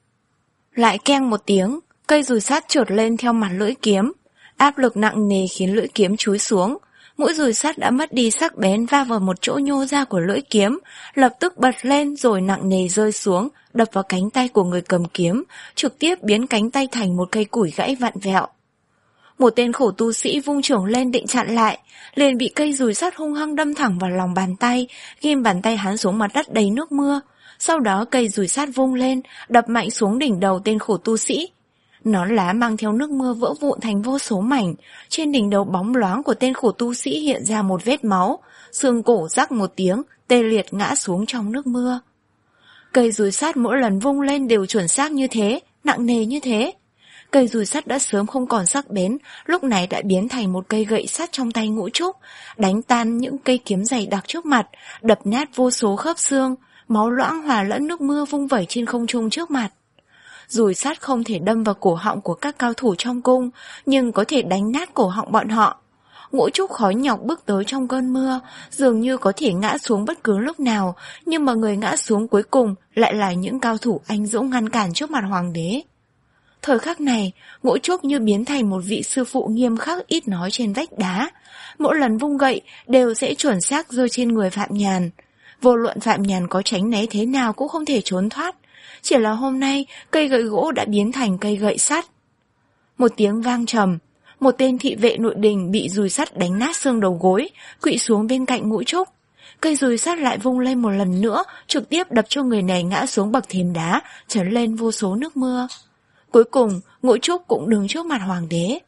Lại keng một tiếng, cây dùi sắt trượt lên theo mặt lưỡi kiếm. Áp lực nặng nề khiến lưỡi kiếm chúi xuống. Mũi dùi sắt đã mất đi sắc bén va vào một chỗ nhô ra của lưỡi kiếm, lập tức bật lên rồi nặng nề rơi xuống, đập vào cánh tay của người cầm kiếm, trực tiếp biến cánh tay thành một cây củi gãy vặn vẹo. Một tên khổ tu sĩ vung chưởng lên định chặn lại, liền bị cây dùi sắt hung hăng đâm thẳng vào lòng bàn tay, ghim bàn tay hắn xuống mặt đất đầy nước mưa. Sau đó cây dùi sắt vung lên, đập mạnh xuống đỉnh đầu tên khổ tu sĩ. Nón lá mang theo nước mưa vỡ vụn thành vô số mảnh, trên đỉnh đầu bóng loáng của tên khổ tu sĩ hiện ra một vết máu, xương cổ rắc một tiếng, tê liệt ngã xuống trong nước mưa. Cây dùi sắt mỗi lần vung lên đều chuẩn xác như thế, nặng nề như thế. Cây dùi sắt đã sớm không còn sắc bén, lúc này đã biến thành một cây gậy sắt trong tay Ngũ Trúc, đánh tan những cây kiếm dày đặc trước mặt, đập nát vô số khớp xương, máu loãng hòa lẫn nước mưa vung vẩy trên không trung trước mặt. Dùi sắt không thể đâm vào cổ họng của các cao thủ trong cung, nhưng có thể đánh nát cổ họng bọn họ. Ngũ Trúc khó nhọc bước tới trong cơn mưa, dường như có thể ngã xuống bất cứ lúc nào, nhưng mà người ngã xuống cuối cùng lại là những cao thủ anh dũng ngăn cản trước mặt Hoàng đế. Thời khắc này, Ngũ Trúc như biến thành một vị sư phụ nghiêm khắc ít nói trên vách đá. Mỗi lần vung gậy đều sẽ chuẩn xác rơi trên người Phạm Nhàn. Vô luận Phạm Nhàn có tránh né thế nào cũng không thể trốn thoát. Chỉ là hôm nay, cây gậy gỗ đã biến thành cây gậy sắt. Một tiếng vang trầm, một tên thị vệ nội đình bị dùi sắt đánh nát xương đầu gối, quỵ xuống bên cạnh Ngũ Trúc. Cây dùi sắt lại vung lên một lần nữa, trực tiếp đập cho người này ngã xuống bậc thềm đá, trấn lên vô số nước mưa. Cuối cùng, Ngũ Trúc cũng đứng trước mặt Hoàng đế.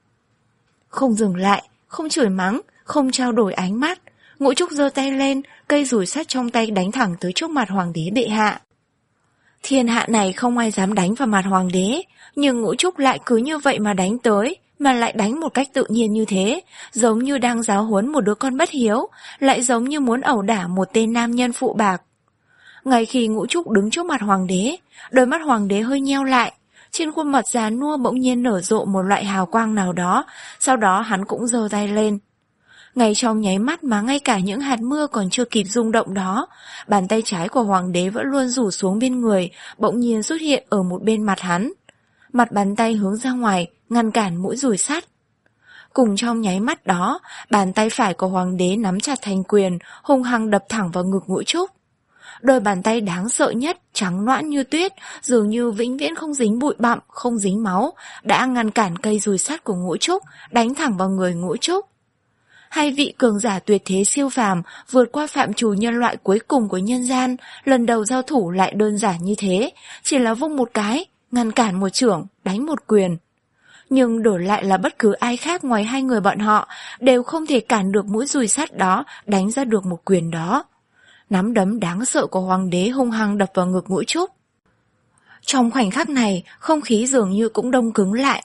Không dừng lại, không chửi mắng, không trao đổi ánh mắt, Ngũ Trúc giơ tay lên, cây dùi sắt trong tay đánh thẳng tới trước mặt Hoàng đế bệ hạ. Thiên hạ này không ai dám đánh vào mặt Hoàng đế, nhưng Ngũ Trúc lại cứ như vậy mà đánh tới, mà lại đánh một cách tự nhiên như thế, giống như đang giáo huấn một đứa con bất hiếu, lại giống như muốn ẩu đả một tên nam nhân phụ bạc. Ngay khi Ngũ Trúc đứng trước mặt Hoàng đế, đôi mắt Hoàng đế hơi nheo lại, trên khuôn mặt già nua bỗng nhiên nở rộ một loại hào quang nào đó, sau đó hắn cũng giơ tay lên. Ngay trong nháy mắt mà ngay cả những hạt mưa còn chưa kịp rung động đó, bàn tay trái của Hoàng đế vẫn luôn rủ xuống bên người, bỗng nhiên xuất hiện ở một bên mặt hắn. Mặt bàn tay hướng ra ngoài, ngăn cản mũi dùi sắt. Cùng trong nháy mắt đó, bàn tay phải của Hoàng đế nắm chặt thành quyền, hung hăng đập thẳng vào ngực Ngũ Trúc. Đôi bàn tay đáng sợ nhất, trắng nõn như tuyết, dường như vĩnh viễn không dính bụi bặm, không dính máu, đã ngăn cản cây dùi sắt của Ngũ Trúc, đánh thẳng vào người Ngũ Trúc. Hai vị cường giả tuyệt thế siêu phàm, vượt qua phạm trù nhân loại cuối cùng của nhân gian, lần đầu giao thủ lại đơn giản như thế, chỉ là vung một cái, ngăn cản một chưởng, đánh một quyền. Nhưng đổi lại là bất cứ ai khác ngoài hai người bọn họ, đều không thể cản được mũi dùi sắt đó, đánh ra được một quyền đó. Nắm đấm đáng sợ của Hoàng đế hung hăng đập vào ngực Ngũ Trúc. Trong khoảnh khắc này, không khí dường như cũng đông cứng lại.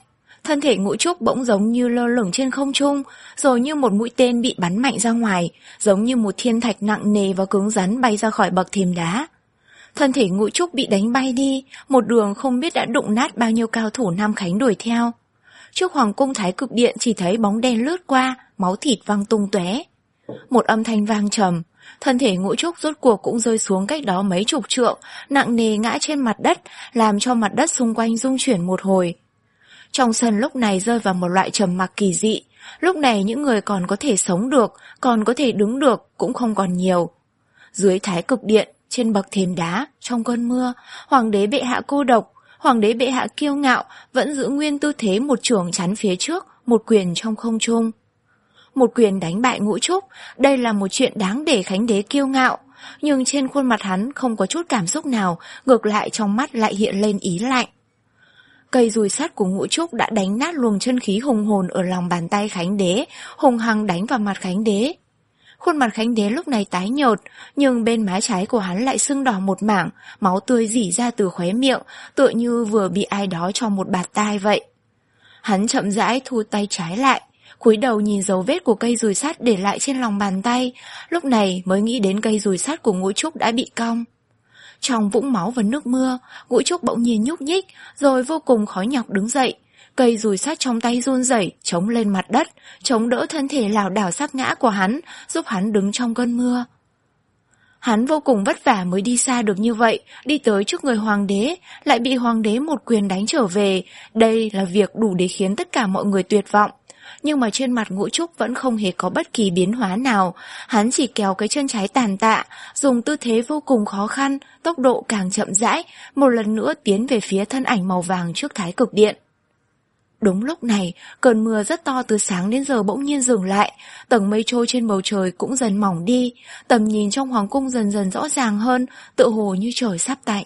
Thân thể Ngũ Trúc bỗng giống như lơ lửng trên không trung, rồi như một mũi tên bị bắn mạnh ra ngoài, giống như một thiên thạch nặng nề và cứng rắn bay ra khỏi bậc thềm đá. Thân thể Ngũ Trúc bị đánh bay đi, một đường không biết đã đụng nát bao nhiêu cao thủ Nam Khánh đuổi theo. Trước hoàng cung Thái Cực Điện chỉ thấy bóng đen lướt qua, máu thịt văng tung tóe. Một âm thanh vang trầm, thân thể Ngũ Trúc rốt cuộc cũng rơi xuống cách đó mấy chục trượng, nặng nề ngã trên mặt đất, làm cho mặt đất xung quanh rung chuyển một hồi. Trong sân lúc này rơi vào một loại trầm mặc kỳ dị, lúc này những người còn có thể sống được, còn có thể đứng được cũng không còn nhiều. Dưới Thái Cực Điện, trên bậc thềm đá, trong cơn mưa, hoàng đế bệ hạ cô độc, hoàng đế bệ hạ kiêu ngạo vẫn giữ nguyên tư thế một chưởng chắn phía trước, một quyền trong không trung. Một quyền đánh bại Ngũ Trúc, đây là một chuyện đáng để Khánh đế kiêu ngạo, nhưng trên khuôn mặt hắn không có chút cảm xúc nào, ngược lại trong mắt lại hiện lên ý lạnh. Cây dùi sắt của Ngũ Trúc đã đánh nát luồng chân khí hùng hồn ở lòng bàn tay Khánh đế, hùng hăng đánh vào mặt Khánh đế. Khuôn mặt Khánh đế lúc này tái nhợt, nhưng bên má trái của hắn lại sưng đỏ một mảng, máu tươi rỉ ra từ khóe miệng, tựa như vừa bị ai đó cho một bạt tai vậy. Hắn chậm rãi thu tay trái lại, cúi đầu nhìn dấu vết của cây dùi sắt để lại trên lòng bàn tay, lúc này mới nghĩ đến cây dùi sắt của Ngũ Trúc đã bị cong. Trong vũng máu và nước mưa, Ngũ Trúc bỗng nhiên nhúc nhích, rồi vô cùng khó nhọc đứng dậy. Cây dùi sắt trong tay run rẩy, chống lên mặt đất, chống đỡ thân thể lảo đảo sắp ngã của hắn, giúp hắn đứng trong cơn mưa. Hắn vô cùng vất vả mới đi xa được như vậy, đi tới trước người hoàng đế, lại bị hoàng đế một quyền đánh trở về. Đây là việc đủ để khiến tất cả mọi người tuyệt vọng. Nhưng mà trên mặt Ngũ Trúc vẫn không hề có bất kỳ biến hóa nào, hắn chỉ kéo cái chân trái tàn tạ, dùng tư thế vô cùng khó khăn, tốc độ càng chậm rãi, một lần nữa tiến về phía thân ảnh màu vàng trước Thái Cực Điện. Đúng lúc này, cơn mưa rất to từ sáng đến giờ bỗng nhiên dừng lại, tầng mây trôi trên bầu trời cũng dần mỏng đi, tầm nhìn trong hoàng cung dần dần rõ ràng hơn, tựa hồ như trời sắp tạnh.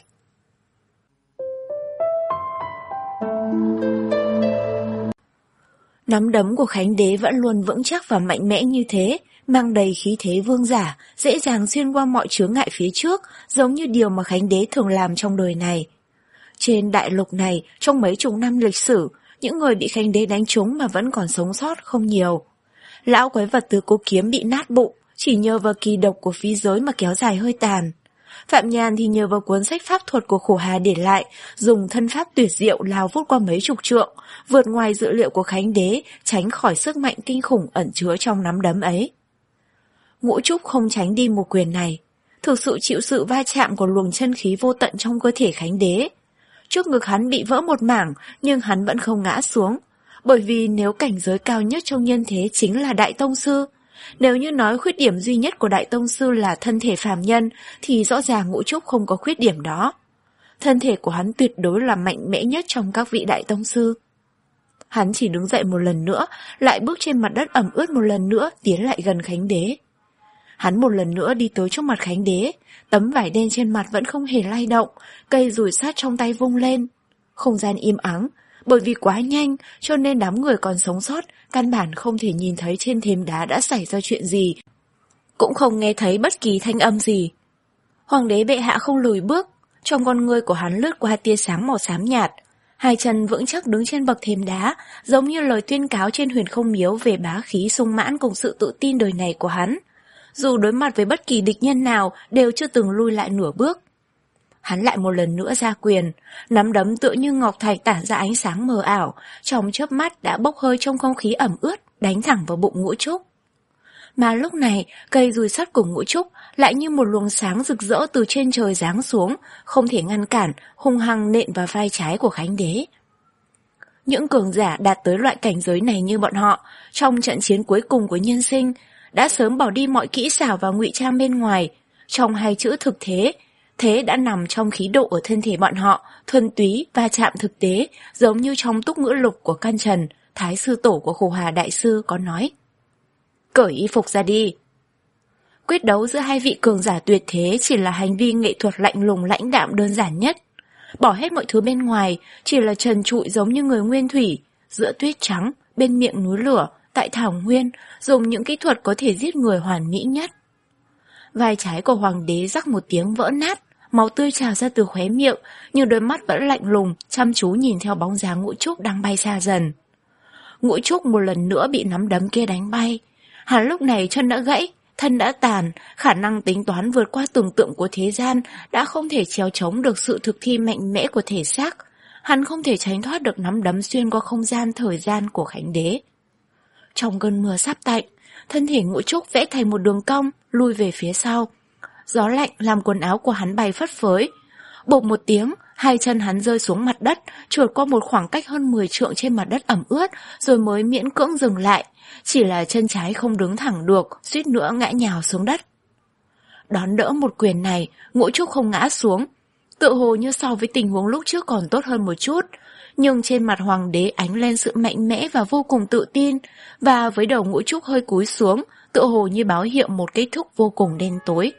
Nắm đấm của Khánh đế vẫn luôn vững chắc và mạnh mẽ như thế, mang đầy khí thế vương giả, dễ dàng xuyên qua mọi chướng ngại phía trước, giống như điều mà Khánh đế thường làm trong đời này. Trên đại lục này, trong mấy chục năm lịch sử, những người bị Khánh đế đánh trúng mà vẫn còn sống sót không nhiều. Lão quái vật Tứ Cố Kiếm bị nát bụng, chỉ nhờ vào kỳ độc của phí giới mà kéo dài hơi tàn. Phạm Nhàn thì nhờ vào cuốn sách pháp thuật của Khổ Hà để lại, dùng thân pháp tuyệt diệu lao vút qua mấy chục trượng, vượt ngoài dự liệu của Khánh đế, tránh khỏi sức mạnh kinh khủng ẩn chứa trong nắm đấm ấy. Ngũ Trúc không tránh đi một quyền này, thực sự chịu sự va chạm của luồng chân khí vô tận trong cơ thể Khánh đế. Trước ngực hắn bị vỡ một mảng, nhưng hắn vẫn không ngã xuống, bởi vì nếu cảnh giới cao nhất trong nhân thế chính là Đại Tông Sư, nếu như nói khuyết điểm duy nhất của Đại Tông Sư là thân thể phàm nhân, thì rõ ràng Ngũ Trúc không có khuyết điểm đó. Thân thể của hắn tuyệt đối là mạnh mẽ nhất trong các vị Đại Tông Sư. Hắn chỉ đứng dậy một lần nữa, lại bước trên mặt đất ẩm ướt một lần nữa, tiến lại gần Khánh đế. Hắn một lần nữa đi tới trước mặt Khánh đế, tấm vải đen trên mặt vẫn không hề lay động, cây dùi sắt trong tay vung lên. Không gian im ắng, bởi vì quá nhanh cho nên đám người còn sống sót căn bản không thể nhìn thấy trên thềm đá đã xảy ra chuyện gì, cũng không nghe thấy bất kỳ thanh âm gì. Hoàng đế bệ hạ không lùi bước, trong con ngươi của hắn lướt qua tia sáng màu xám nhạt, hai chân vững chắc đứng trên bậc thềm đá, giống như lời tuyên cáo trên huyền không miếu về bá khí sung mãn cùng sự tự tin đời này của hắn. Dù đối mặt với bất kỳ địch nhân nào đều chưa từng lui lại nửa bước. Hắn lại một lần nữa ra quyền, nắm đấm tựa như ngọc thạch tản ra ánh sáng mờ ảo, trong chớp mắt đã bốc hơi trong không khí ẩm ướt, đánh thẳng vào bụng Ngũ Trúc. Mà lúc này, cây dùi sắt của Ngũ Trúc lại như một luồng sáng rực rỡ từ trên trời giáng xuống, không thể ngăn cản, hung hăng nện vào vai trái của Khánh đế. Những cường giả đạt tới loại cảnh giới này như bọn họ, trong trận chiến cuối cùng của nhân sinh, đã sớm bỏ đi mọi kỹ xảo và ngụy trang bên ngoài. Trong hai chữ thực thế, thế đã nằm trong khí độ ở thân thể bọn họ, thuần túy va chạm thực tế, giống như trong túc ngữ lục của Can Trần, Thái sư tổ của Khổ Hà đại sư có nói. Cởi y phục ra đi. Quyết đấu giữa hai vị cường giả tuyệt thế chỉ là hành vi nghệ thuật lạnh lùng lãnh đạm đơn giản nhất. Bỏ hết mọi thứ bên ngoài, chỉ là trần trụi giống như người nguyên thủy, giữa tuyết trắng, bên miệng núi lửa, tại thảo nguyên, dùng những kỹ thuật có thể giết người hoàn mỹ nhất. Vai trái của hoàng đế rắc một tiếng vỡ nát, máu tươi trào ra từ khóe miệng, nhưng đôi mắt vẫn lạnh lùng, chăm chú nhìn theo bóng dáng Ngũ Trúc đang bay xa dần. Ngũ Trúc một lần nữa bị nắm đấm kia đánh bay. Hắn lúc này chân đã gãy, thân đã tàn, khả năng tính toán vượt qua tưởng tượng của thế gian đã không thể trèo chống được sự thực thi mạnh mẽ của thể xác. Hắn không thể tránh thoát được nắm đấm xuyên qua không gian thời gian của Khánh Đế. Trong cơn mưa sắp tạnh, thân thể Ngũ Trúc vẽ thành một đường cong, lui về phía sau. Gió lạnh làm quần áo của hắn bay phất phới. Bộp một tiếng, hai chân hắn rơi xuống mặt đất, trượt qua một khoảng cách hơn mười trượng trên mặt đất ẩm ướt, rồi mới miễn cưỡng dừng lại. Chỉ là chân trái không đứng thẳng được, suýt nữa ngã nhào xuống đất. Đón đỡ một quyền này, Ngũ Trúc không ngã xuống. Tự hồ như so với tình huống lúc trước còn tốt hơn một chút. Nhưng trên mặt hoàng đế ánh lên sự mạnh mẽ và vô cùng tự tin, và với đầu Ngũ Trúc hơi cúi xuống, tự hồ như báo hiệu một kết thúc vô cùng đen tối.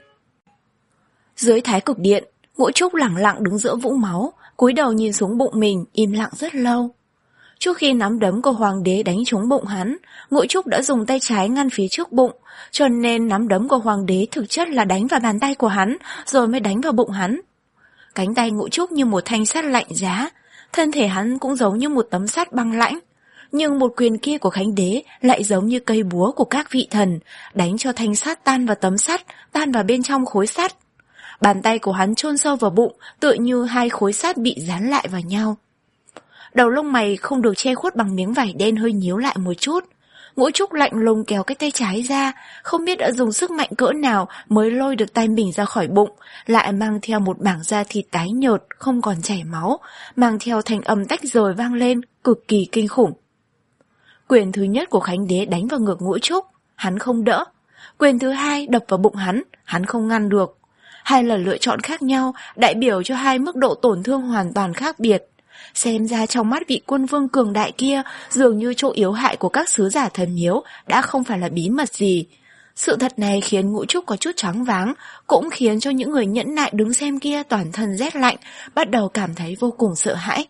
Dưới Thái Cực Điện, Ngũ Trúc lẳng lặng đứng giữa vũng máu, cúi đầu nhìn xuống bụng mình, im lặng rất lâu. Trước khi nắm đấm của hoàng đế đánh trúng bụng hắn, Ngũ Trúc đã dùng tay trái ngăn phía trước bụng, cho nên nắm đấm của hoàng đế thực chất là đánh vào bàn tay của hắn, rồi mới đánh vào bụng hắn. Cánh tay Ngũ Trúc như một thanh sắt lạnh giá, thân thể hắn cũng giống như một tấm sắt băng lãnh. Nhưng một quyền kia của Khánh Đế lại giống như cây búa của các vị thần, đánh cho thanh sắt tan vào tấm sắt, tan vào bên trong khối sắt. Bàn tay của hắn chôn sâu vào bụng, tựa như hai khối sắt bị dán lại vào nhau. Đầu lông mày không được che khuất bằng miếng vải đen hơi nhíu lại một chút. Ngũ Trúc lạnh lùng kéo cái tay trái ra, không biết đã dùng sức mạnh cỡ nào mới lôi được tay mình ra khỏi bụng, lại mang theo một mảng da thịt tái nhợt, không còn chảy máu, mang theo thanh âm tách rời vang lên, cực kỳ kinh khủng. Quyền thứ nhất của Khánh Đế đánh vào ngực Ngũ Trúc, hắn không đỡ. Quyền thứ hai đập vào bụng hắn, hắn không ngăn được. Hai lần lựa chọn khác nhau, đại biểu cho hai mức độ tổn thương hoàn toàn khác biệt. Xem ra trong mắt vị quân vương cường đại kia, dường như chỗ yếu hại của các sứ giả thần miếu đã không phải là bí mật gì. Sự thật này khiến Ngũ Trúc có chút choáng váng, cũng khiến cho những người nhẫn nại đứng xem kia toàn thân rét lạnh, bắt đầu cảm thấy vô cùng sợ hãi.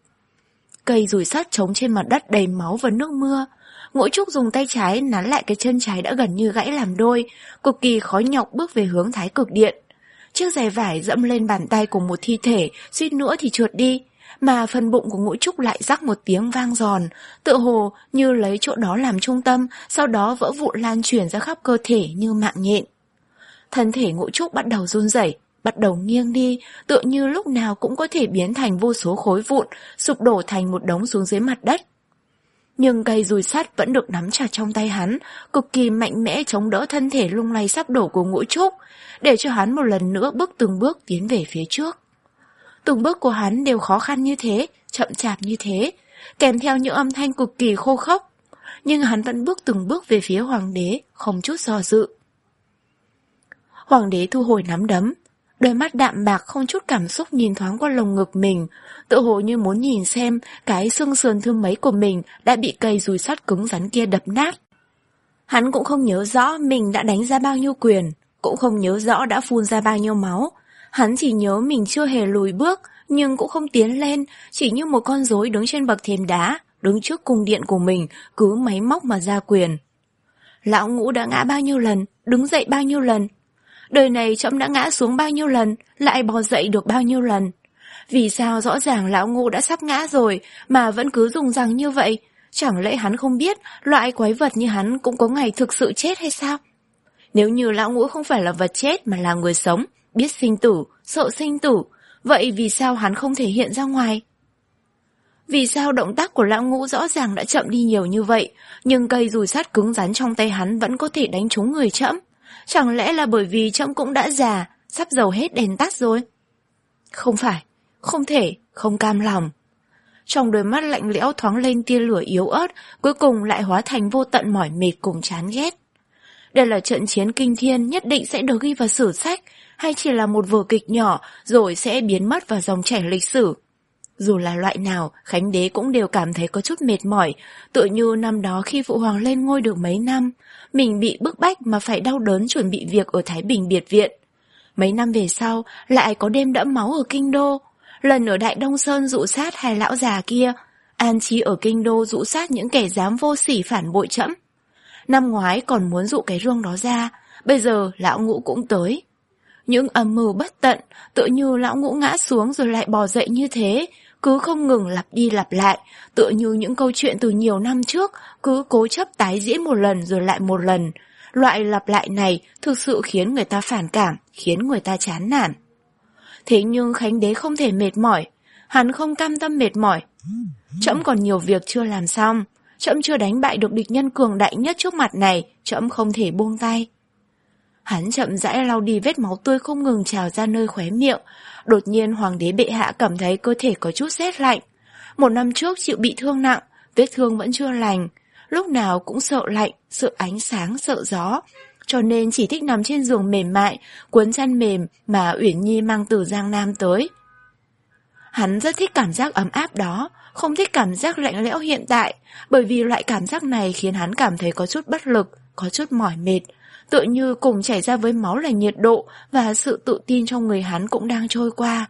Cây dùi sắt trống trên mặt đất đầy máu và nước mưa. Ngũ Trúc dùng tay trái nắn lại cái chân trái đã gần như gãy làm đôi, cực kỳ khó nhọc bước về hướng Thái Cực Điện. Chiếc giày vải dẫm lên bàn tay của một thi thể, suýt nữa thì trượt đi, mà phần bụng của Ngũ Trúc lại rắc một tiếng vang giòn, tựa hồ như lấy chỗ đó làm trung tâm, sau đó vỡ vụn lan truyền ra khắp cơ thể như mạng nhện. Thân thể Ngũ Trúc bắt đầu run rẩy, bắt đầu nghiêng đi, tựa như lúc nào cũng có thể biến thành vô số khối vụn, sụp đổ thành một đống xuống dưới mặt đất. Nhưng cây dùi sắt vẫn được nắm chặt trong tay hắn, cực kỳ mạnh mẽ chống đỡ thân thể lung lay sắp đổ của Ngũ Trúc, để cho hắn một lần nữa bước từng bước tiến về phía trước. Từng bước của hắn đều khó khăn như thế, chậm chạp như thế, kèm theo những âm thanh cực kỳ khô khốc. Nhưng hắn vẫn bước từng bước về phía hoàng đế, không chút do dự. Hoàng đế thu hồi nắm đấm, đôi mắt đạm bạc không chút cảm xúc nhìn thoáng qua lồng ngực mình, tự hồ như muốn nhìn xem cái xương sườn thương mấy của mình đã bị cây dùi sắt cứng rắn kia đập nát. Hắn cũng không nhớ rõ mình đã đánh ra bao nhiêu quyền, cũng không nhớ rõ đã phun ra bao nhiêu máu. Hắn chỉ nhớ mình chưa hề lùi bước, nhưng cũng không tiến lên, chỉ như một con rối đứng trên bậc thềm đá, đứng trước cung điện của mình, cứ máy móc mà ra quyền. Lão Ngũ đã ngã bao nhiêu lần, đứng dậy bao nhiêu lần. Đời này trẫm đã ngã xuống bao nhiêu lần, lại bò dậy được bao nhiêu lần. Vì sao rõ ràng Lão Ngũ đã sắp ngã rồi, mà vẫn cứ dùng rằng như vậy? Chẳng lẽ hắn không biết, loại quái vật như hắn cũng có ngày thực sự chết hay sao? Nếu như Lão Ngũ không phải là vật chết mà là người sống, biết sinh tử, sợ sinh tử, vậy vì sao hắn không thể hiện ra ngoài? Vì sao động tác của Lão Ngũ rõ ràng đã chậm đi nhiều như vậy, nhưng cây dùi sắt cứng rắn trong tay hắn vẫn có thể đánh trúng người trẫm? Chẳng lẽ là bởi vì trẫm cũng đã già, sắp dầu hết đèn tắt rồi? Không phải, không thể, không cam lòng. Trong đôi mắt lạnh lẽo thoáng lên tia lửa yếu ớt, cuối cùng lại hóa thành vô tận mỏi mệt cùng chán ghét. Đây là trận chiến kinh thiên nhất định sẽ được ghi vào sử sách, hay chỉ là một vở kịch nhỏ rồi sẽ biến mất vào dòng chảy lịch sử? Dù là loại nào, Khánh Đế cũng đều cảm thấy có chút mệt mỏi, tựa như năm đó khi Phụ Hoàng lên ngôi được mấy năm, mình bị bức bách mà phải đau đớn chuẩn bị việc ở Thái Bình Biệt Viện. Mấy năm về sau, lại có đêm đẫm máu ở Kinh Đô, lần ở Đại Đông Sơn dụ sát hai lão già kia, An Chi ở Kinh Đô dụ sát những kẻ dám vô sỉ phản bội trẫm. Năm ngoái còn muốn dụ cái rương đó ra, bây giờ Lão Ngũ cũng tới. Những âm mưu bất tận, tựa như Lão Ngũ ngã xuống rồi lại bò dậy như thế, cứ không ngừng lặp đi lặp lại, tựa như những câu chuyện từ nhiều năm trước, cứ cố chấp tái diễn một lần rồi lại một lần. Loại lặp lại này thực sự khiến người ta phản cảm, khiến người ta chán nản. Thế nhưng Khánh Đế không thể mệt mỏi, hắn không cam tâm mệt mỏi. Trẫm còn nhiều việc chưa làm xong, trẫm chưa đánh bại được địch nhân cường đại nhất trước mặt này, trẫm không thể buông tay. Hắn chậm rãi lau đi vết máu tươi không ngừng trào ra nơi khóe miệng. Đột nhiên hoàng đế bệ hạ cảm thấy cơ thể có chút rét lạnh. Một năm trước chịu bị thương nặng, vết thương vẫn chưa lành, lúc nào cũng sợ lạnh, sợ ánh sáng, sợ gió. Cho nên chỉ thích nằm trên giường mềm mại, cuốn chăn mềm mà Uyển Nhi mang từ Giang Nam tới. Hắn rất thích cảm giác ấm áp đó, không thích cảm giác lạnh lẽo hiện tại, bởi vì loại cảm giác này khiến hắn cảm thấy có chút bất lực, có chút mỏi mệt, tựa như cùng chảy ra với máu là nhiệt độ và sự tự tin trong người hắn cũng đang trôi qua.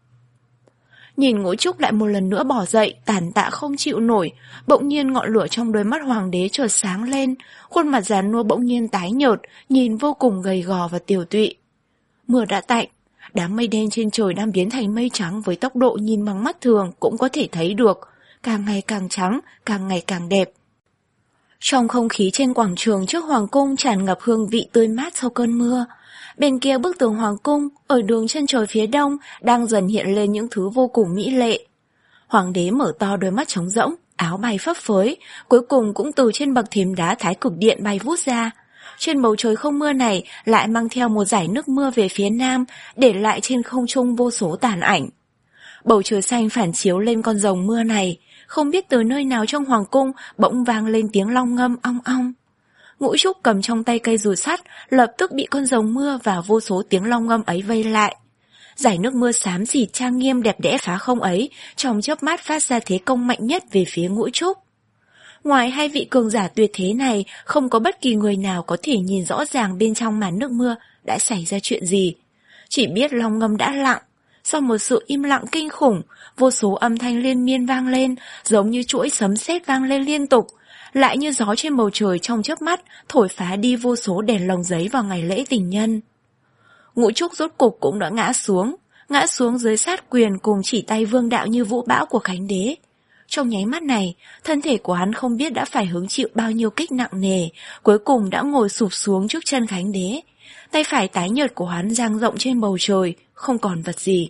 Nhìn Ngũ Trúc lại một lần nữa bỏ dậy, tàn tạ không chịu nổi, bỗng nhiên ngọn lửa trong đôi mắt hoàng đế chợt sáng lên, khuôn mặt già nua bỗng nhiên tái nhợt, nhìn vô cùng gầy gò và tiều tụy. Mưa đã tạnh, đám mây đen trên trời đang biến thành mây trắng với tốc độ nhìn bằng mắt thường cũng có thể thấy được, càng ngày càng trắng, càng ngày càng đẹp. Trong không khí trên quảng trường trước hoàng cung tràn ngập hương vị tươi mát sau cơn mưa. Bên kia bức tường hoàng cung, ở đường chân trời phía đông, đang dần hiện lên những thứ vô cùng mỹ lệ. Hoàng đế mở to đôi mắt trống rỗng, áo bay phấp phới, cuối cùng cũng từ trên bậc thềm đá Thái Cực Điện bay vút ra. Trên bầu trời không mưa này lại mang theo một dải nước mưa về phía nam, để lại trên không trung vô số tàn ảnh. Bầu trời xanh phản chiếu lên con rồng mưa này, không biết từ nơi nào trong hoàng cung bỗng vang lên tiếng long ngâm ong ong. Ngũ Trúc cầm trong tay cây dùi sắt, lập tức bị con rồng mưa và vô số tiếng long ngâm ấy vây lại. Dải nước mưa xám xịt trang nghiêm đẹp đẽ phá không ấy, trong chớp mắt phát ra thế công mạnh nhất về phía Ngũ Trúc. Ngoài hai vị cường giả tuyệt thế này, không có bất kỳ người nào có thể nhìn rõ ràng bên trong màn nước mưa đã xảy ra chuyện gì. Chỉ biết long ngâm đã lặng. Sau một sự im lặng kinh khủng, vô số âm thanh liên miên vang lên, giống như chuỗi sấm sét vang lên liên tục, lại như gió trên bầu trời trong chớp mắt, thổi phá đi vô số đèn lồng giấy vào ngày lễ tình nhân. Ngũ Trúc rốt cục cũng đã ngã xuống, ngã xuống dưới sát quyền cùng chỉ tay vương đạo như vũ bão của Khánh Đế. Trong nháy mắt này, thân thể của hắn không biết đã phải hứng chịu bao nhiêu kích nặng nề, cuối cùng đã ngồi sụp xuống trước chân Khánh Đế. Tay phải tái nhợt của hắn dang rộng trên bầu trời, không còn vật gì.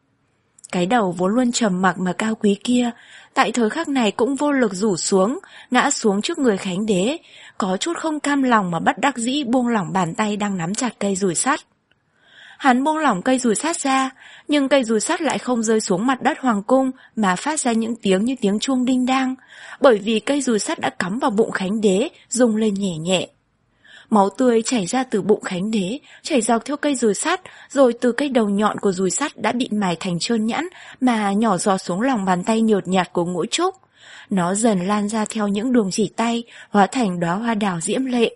Cái đầu vốn luôn trầm mặc mà cao quý kia, tại thời khắc này cũng vô lực rủ xuống, ngã xuống trước người Khánh Đế, có chút không cam lòng mà bất đắc dĩ buông lỏng bàn tay đang nắm chặt cây dùi sắt. Hắn buông lỏng cây dùi sắt ra, nhưng cây dùi sắt lại không rơi xuống mặt đất hoàng cung mà phát ra những tiếng như tiếng chuông đinh đang, bởi vì cây dùi sắt đã cắm vào bụng Khánh Đế, rung lên nhẹ nhẹ. Máu tươi chảy ra từ bụng Khánh Đế, chảy dọc theo cây dùi sắt, rồi từ cây đầu nhọn của dùi sắt đã bị mài thành trơn nhẵn mà nhỏ giọt xuống lòng bàn tay nhợt nhạt của Ngũ Trúc. Nó dần lan ra theo những đường chỉ tay, hóa thành đóa hoa đào diễm lệ.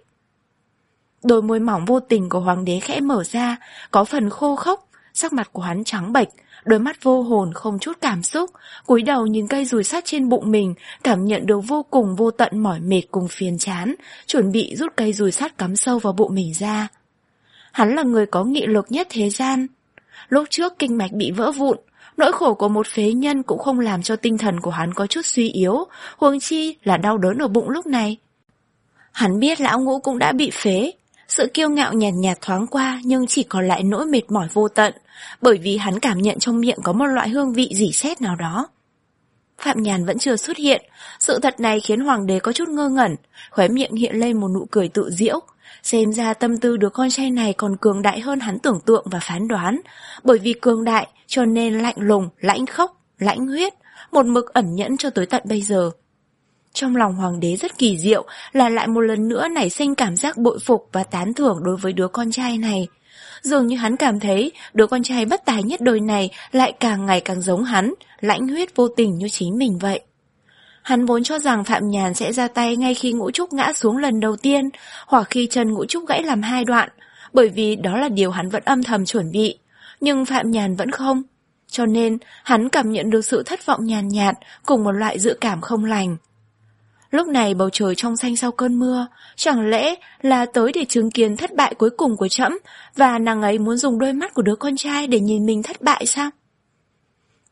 Đôi môi mỏng vô tình của hoàng đế khẽ mở ra, có phần khô khốc, sắc mặt của hắn trắng bệch, đôi mắt vô hồn không chút cảm xúc, cúi đầu nhìn cây dùi sắt trên bụng mình, cảm nhận được vô cùng vô tận mỏi mệt cùng phiền chán, chuẩn bị rút cây dùi sắt cắm sâu vào bụng mình ra. Hắn là người có nghị lực nhất thế gian. Lúc trước kinh mạch bị vỡ vụn, nỗi khổ của một phế nhân cũng không làm cho tinh thần của hắn có chút suy yếu, huống chi là đau đớn ở bụng lúc này. Hắn biết lão Ngũ cũng đã bị phế. Sự kiêu ngạo nhàn nhạt, nhạt thoáng qua nhưng chỉ còn lại nỗi mệt mỏi vô tận, bởi vì hắn cảm nhận trong miệng có một loại hương vị rỉ sét nào đó. Phạm Nhàn vẫn chưa xuất hiện, sự thật này khiến hoàng đế có chút ngơ ngẩn, khóe miệng hiện lên một nụ cười tự giễu. Xem ra tâm tư đứa con trai này còn cường đại hơn hắn tưởng tượng và phán đoán, bởi vì cường đại cho nên lạnh lùng, lãnh khốc, lãnh huyết, một mực ẩn nhẫn cho tới tận bây giờ. Trong lòng hoàng đế rất kỳ diệu là lại một lần nữa nảy sinh cảm giác bội phục và tán thưởng đối với đứa con trai này. Dường như hắn cảm thấy đứa con trai bất tài nhất đời này lại càng ngày càng giống hắn, lãnh huyết vô tình như chính mình vậy. Hắn vốn cho rằng Phạm Nhàn sẽ ra tay ngay khi Ngũ Trúc ngã xuống lần đầu tiên, hoặc khi chân Ngũ Trúc gãy làm hai đoạn, bởi vì đó là điều hắn vẫn âm thầm chuẩn bị. Nhưng Phạm Nhàn vẫn không. Cho nên hắn cảm nhận được sự thất vọng nhàn nhạt cùng một loại dự cảm không lành. Lúc này bầu trời trong xanh sau cơn mưa, chẳng lẽ là tới để chứng kiến thất bại cuối cùng của trẫm, và nàng ấy muốn dùng đôi mắt của đứa con trai để nhìn mình thất bại sao?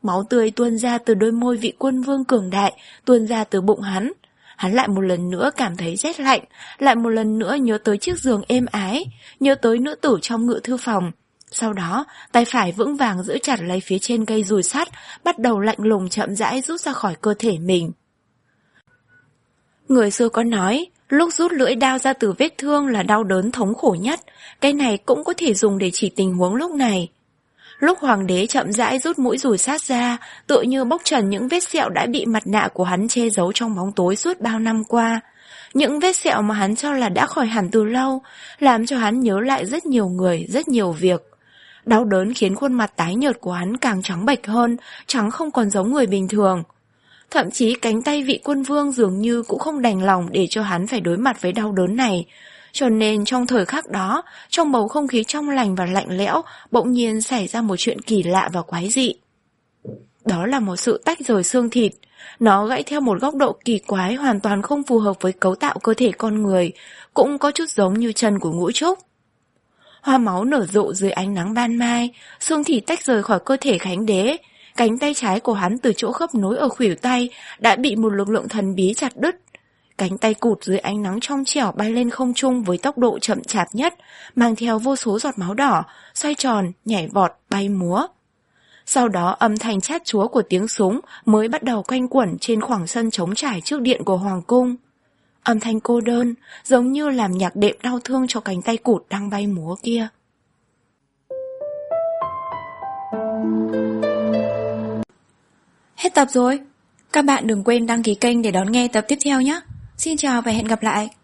máu tươi tuôn ra từ đôi môi vị quân vương cường đại, tuôn ra từ bụng hắn. Hắn lại một lần nữa cảm thấy rét lạnh, lại một lần nữa nhớ tới chiếc giường êm ái, nhớ tới nữ tử trong ngự thư phòng. Sau đó, tay phải vững vàng giữ chặt lấy phía trên cây dùi sắt, bắt đầu lạnh lùng chậm rãi rút ra khỏi cơ thể mình. Người xưa có nói, lúc rút lưỡi đao ra từ vết thương là đau đớn thống khổ nhất, cái này cũng có thể dùng để chỉ tình huống lúc này. Lúc hoàng đế chậm rãi rút mũi dùi sát ra, tựa như bóc trần những vết sẹo đã bị mặt nạ của hắn che giấu trong bóng tối suốt bao năm qua. Những vết sẹo mà hắn cho là đã khỏi hẳn từ lâu, làm cho hắn nhớ lại rất nhiều người, rất nhiều việc. Đau đớn khiến khuôn mặt tái nhợt của hắn càng trắng bệch hơn, trắng không còn giống người bình thường. Thậm chí cánh tay vị quân vương dường như cũng không đành lòng để cho hắn phải đối mặt với đau đớn này. Cho nên trong thời khắc đó, trong bầu không khí trong lành và lạnh lẽo, bỗng nhiên xảy ra một chuyện kỳ lạ và quái dị. Đó là một sự tách rời xương thịt. Nó gãy theo một góc độ kỳ quái hoàn toàn không phù hợp với cấu tạo cơ thể con người, cũng có chút giống như chân của Ngũ Trúc. Hoa máu nở rộ dưới ánh nắng ban mai, xương thịt tách rời khỏi cơ thể Khánh Đế. Cánh tay trái của hắn từ chỗ khớp nối ở khuỷu tay đã bị một lực lượng thần bí chặt đứt. Cánh tay cụt dưới ánh nắng trong trẻo bay lên không trung với tốc độ chậm chạp nhất, mang theo vô số giọt máu đỏ, xoay tròn, nhảy vọt, bay múa. Sau đó âm thanh chát chúa của tiếng súng mới bắt đầu quanh quẩn trên khoảng sân trống trải trước điện của Hoàng cung. Âm thanh cô đơn, giống như làm nhạc đệm đau thương cho cánh tay cụt đang bay múa kia. Hết tập rồi. Các bạn đừng quên đăng ký kênh để đón nghe tập tiếp theo nhé. Xin chào và hẹn gặp lại.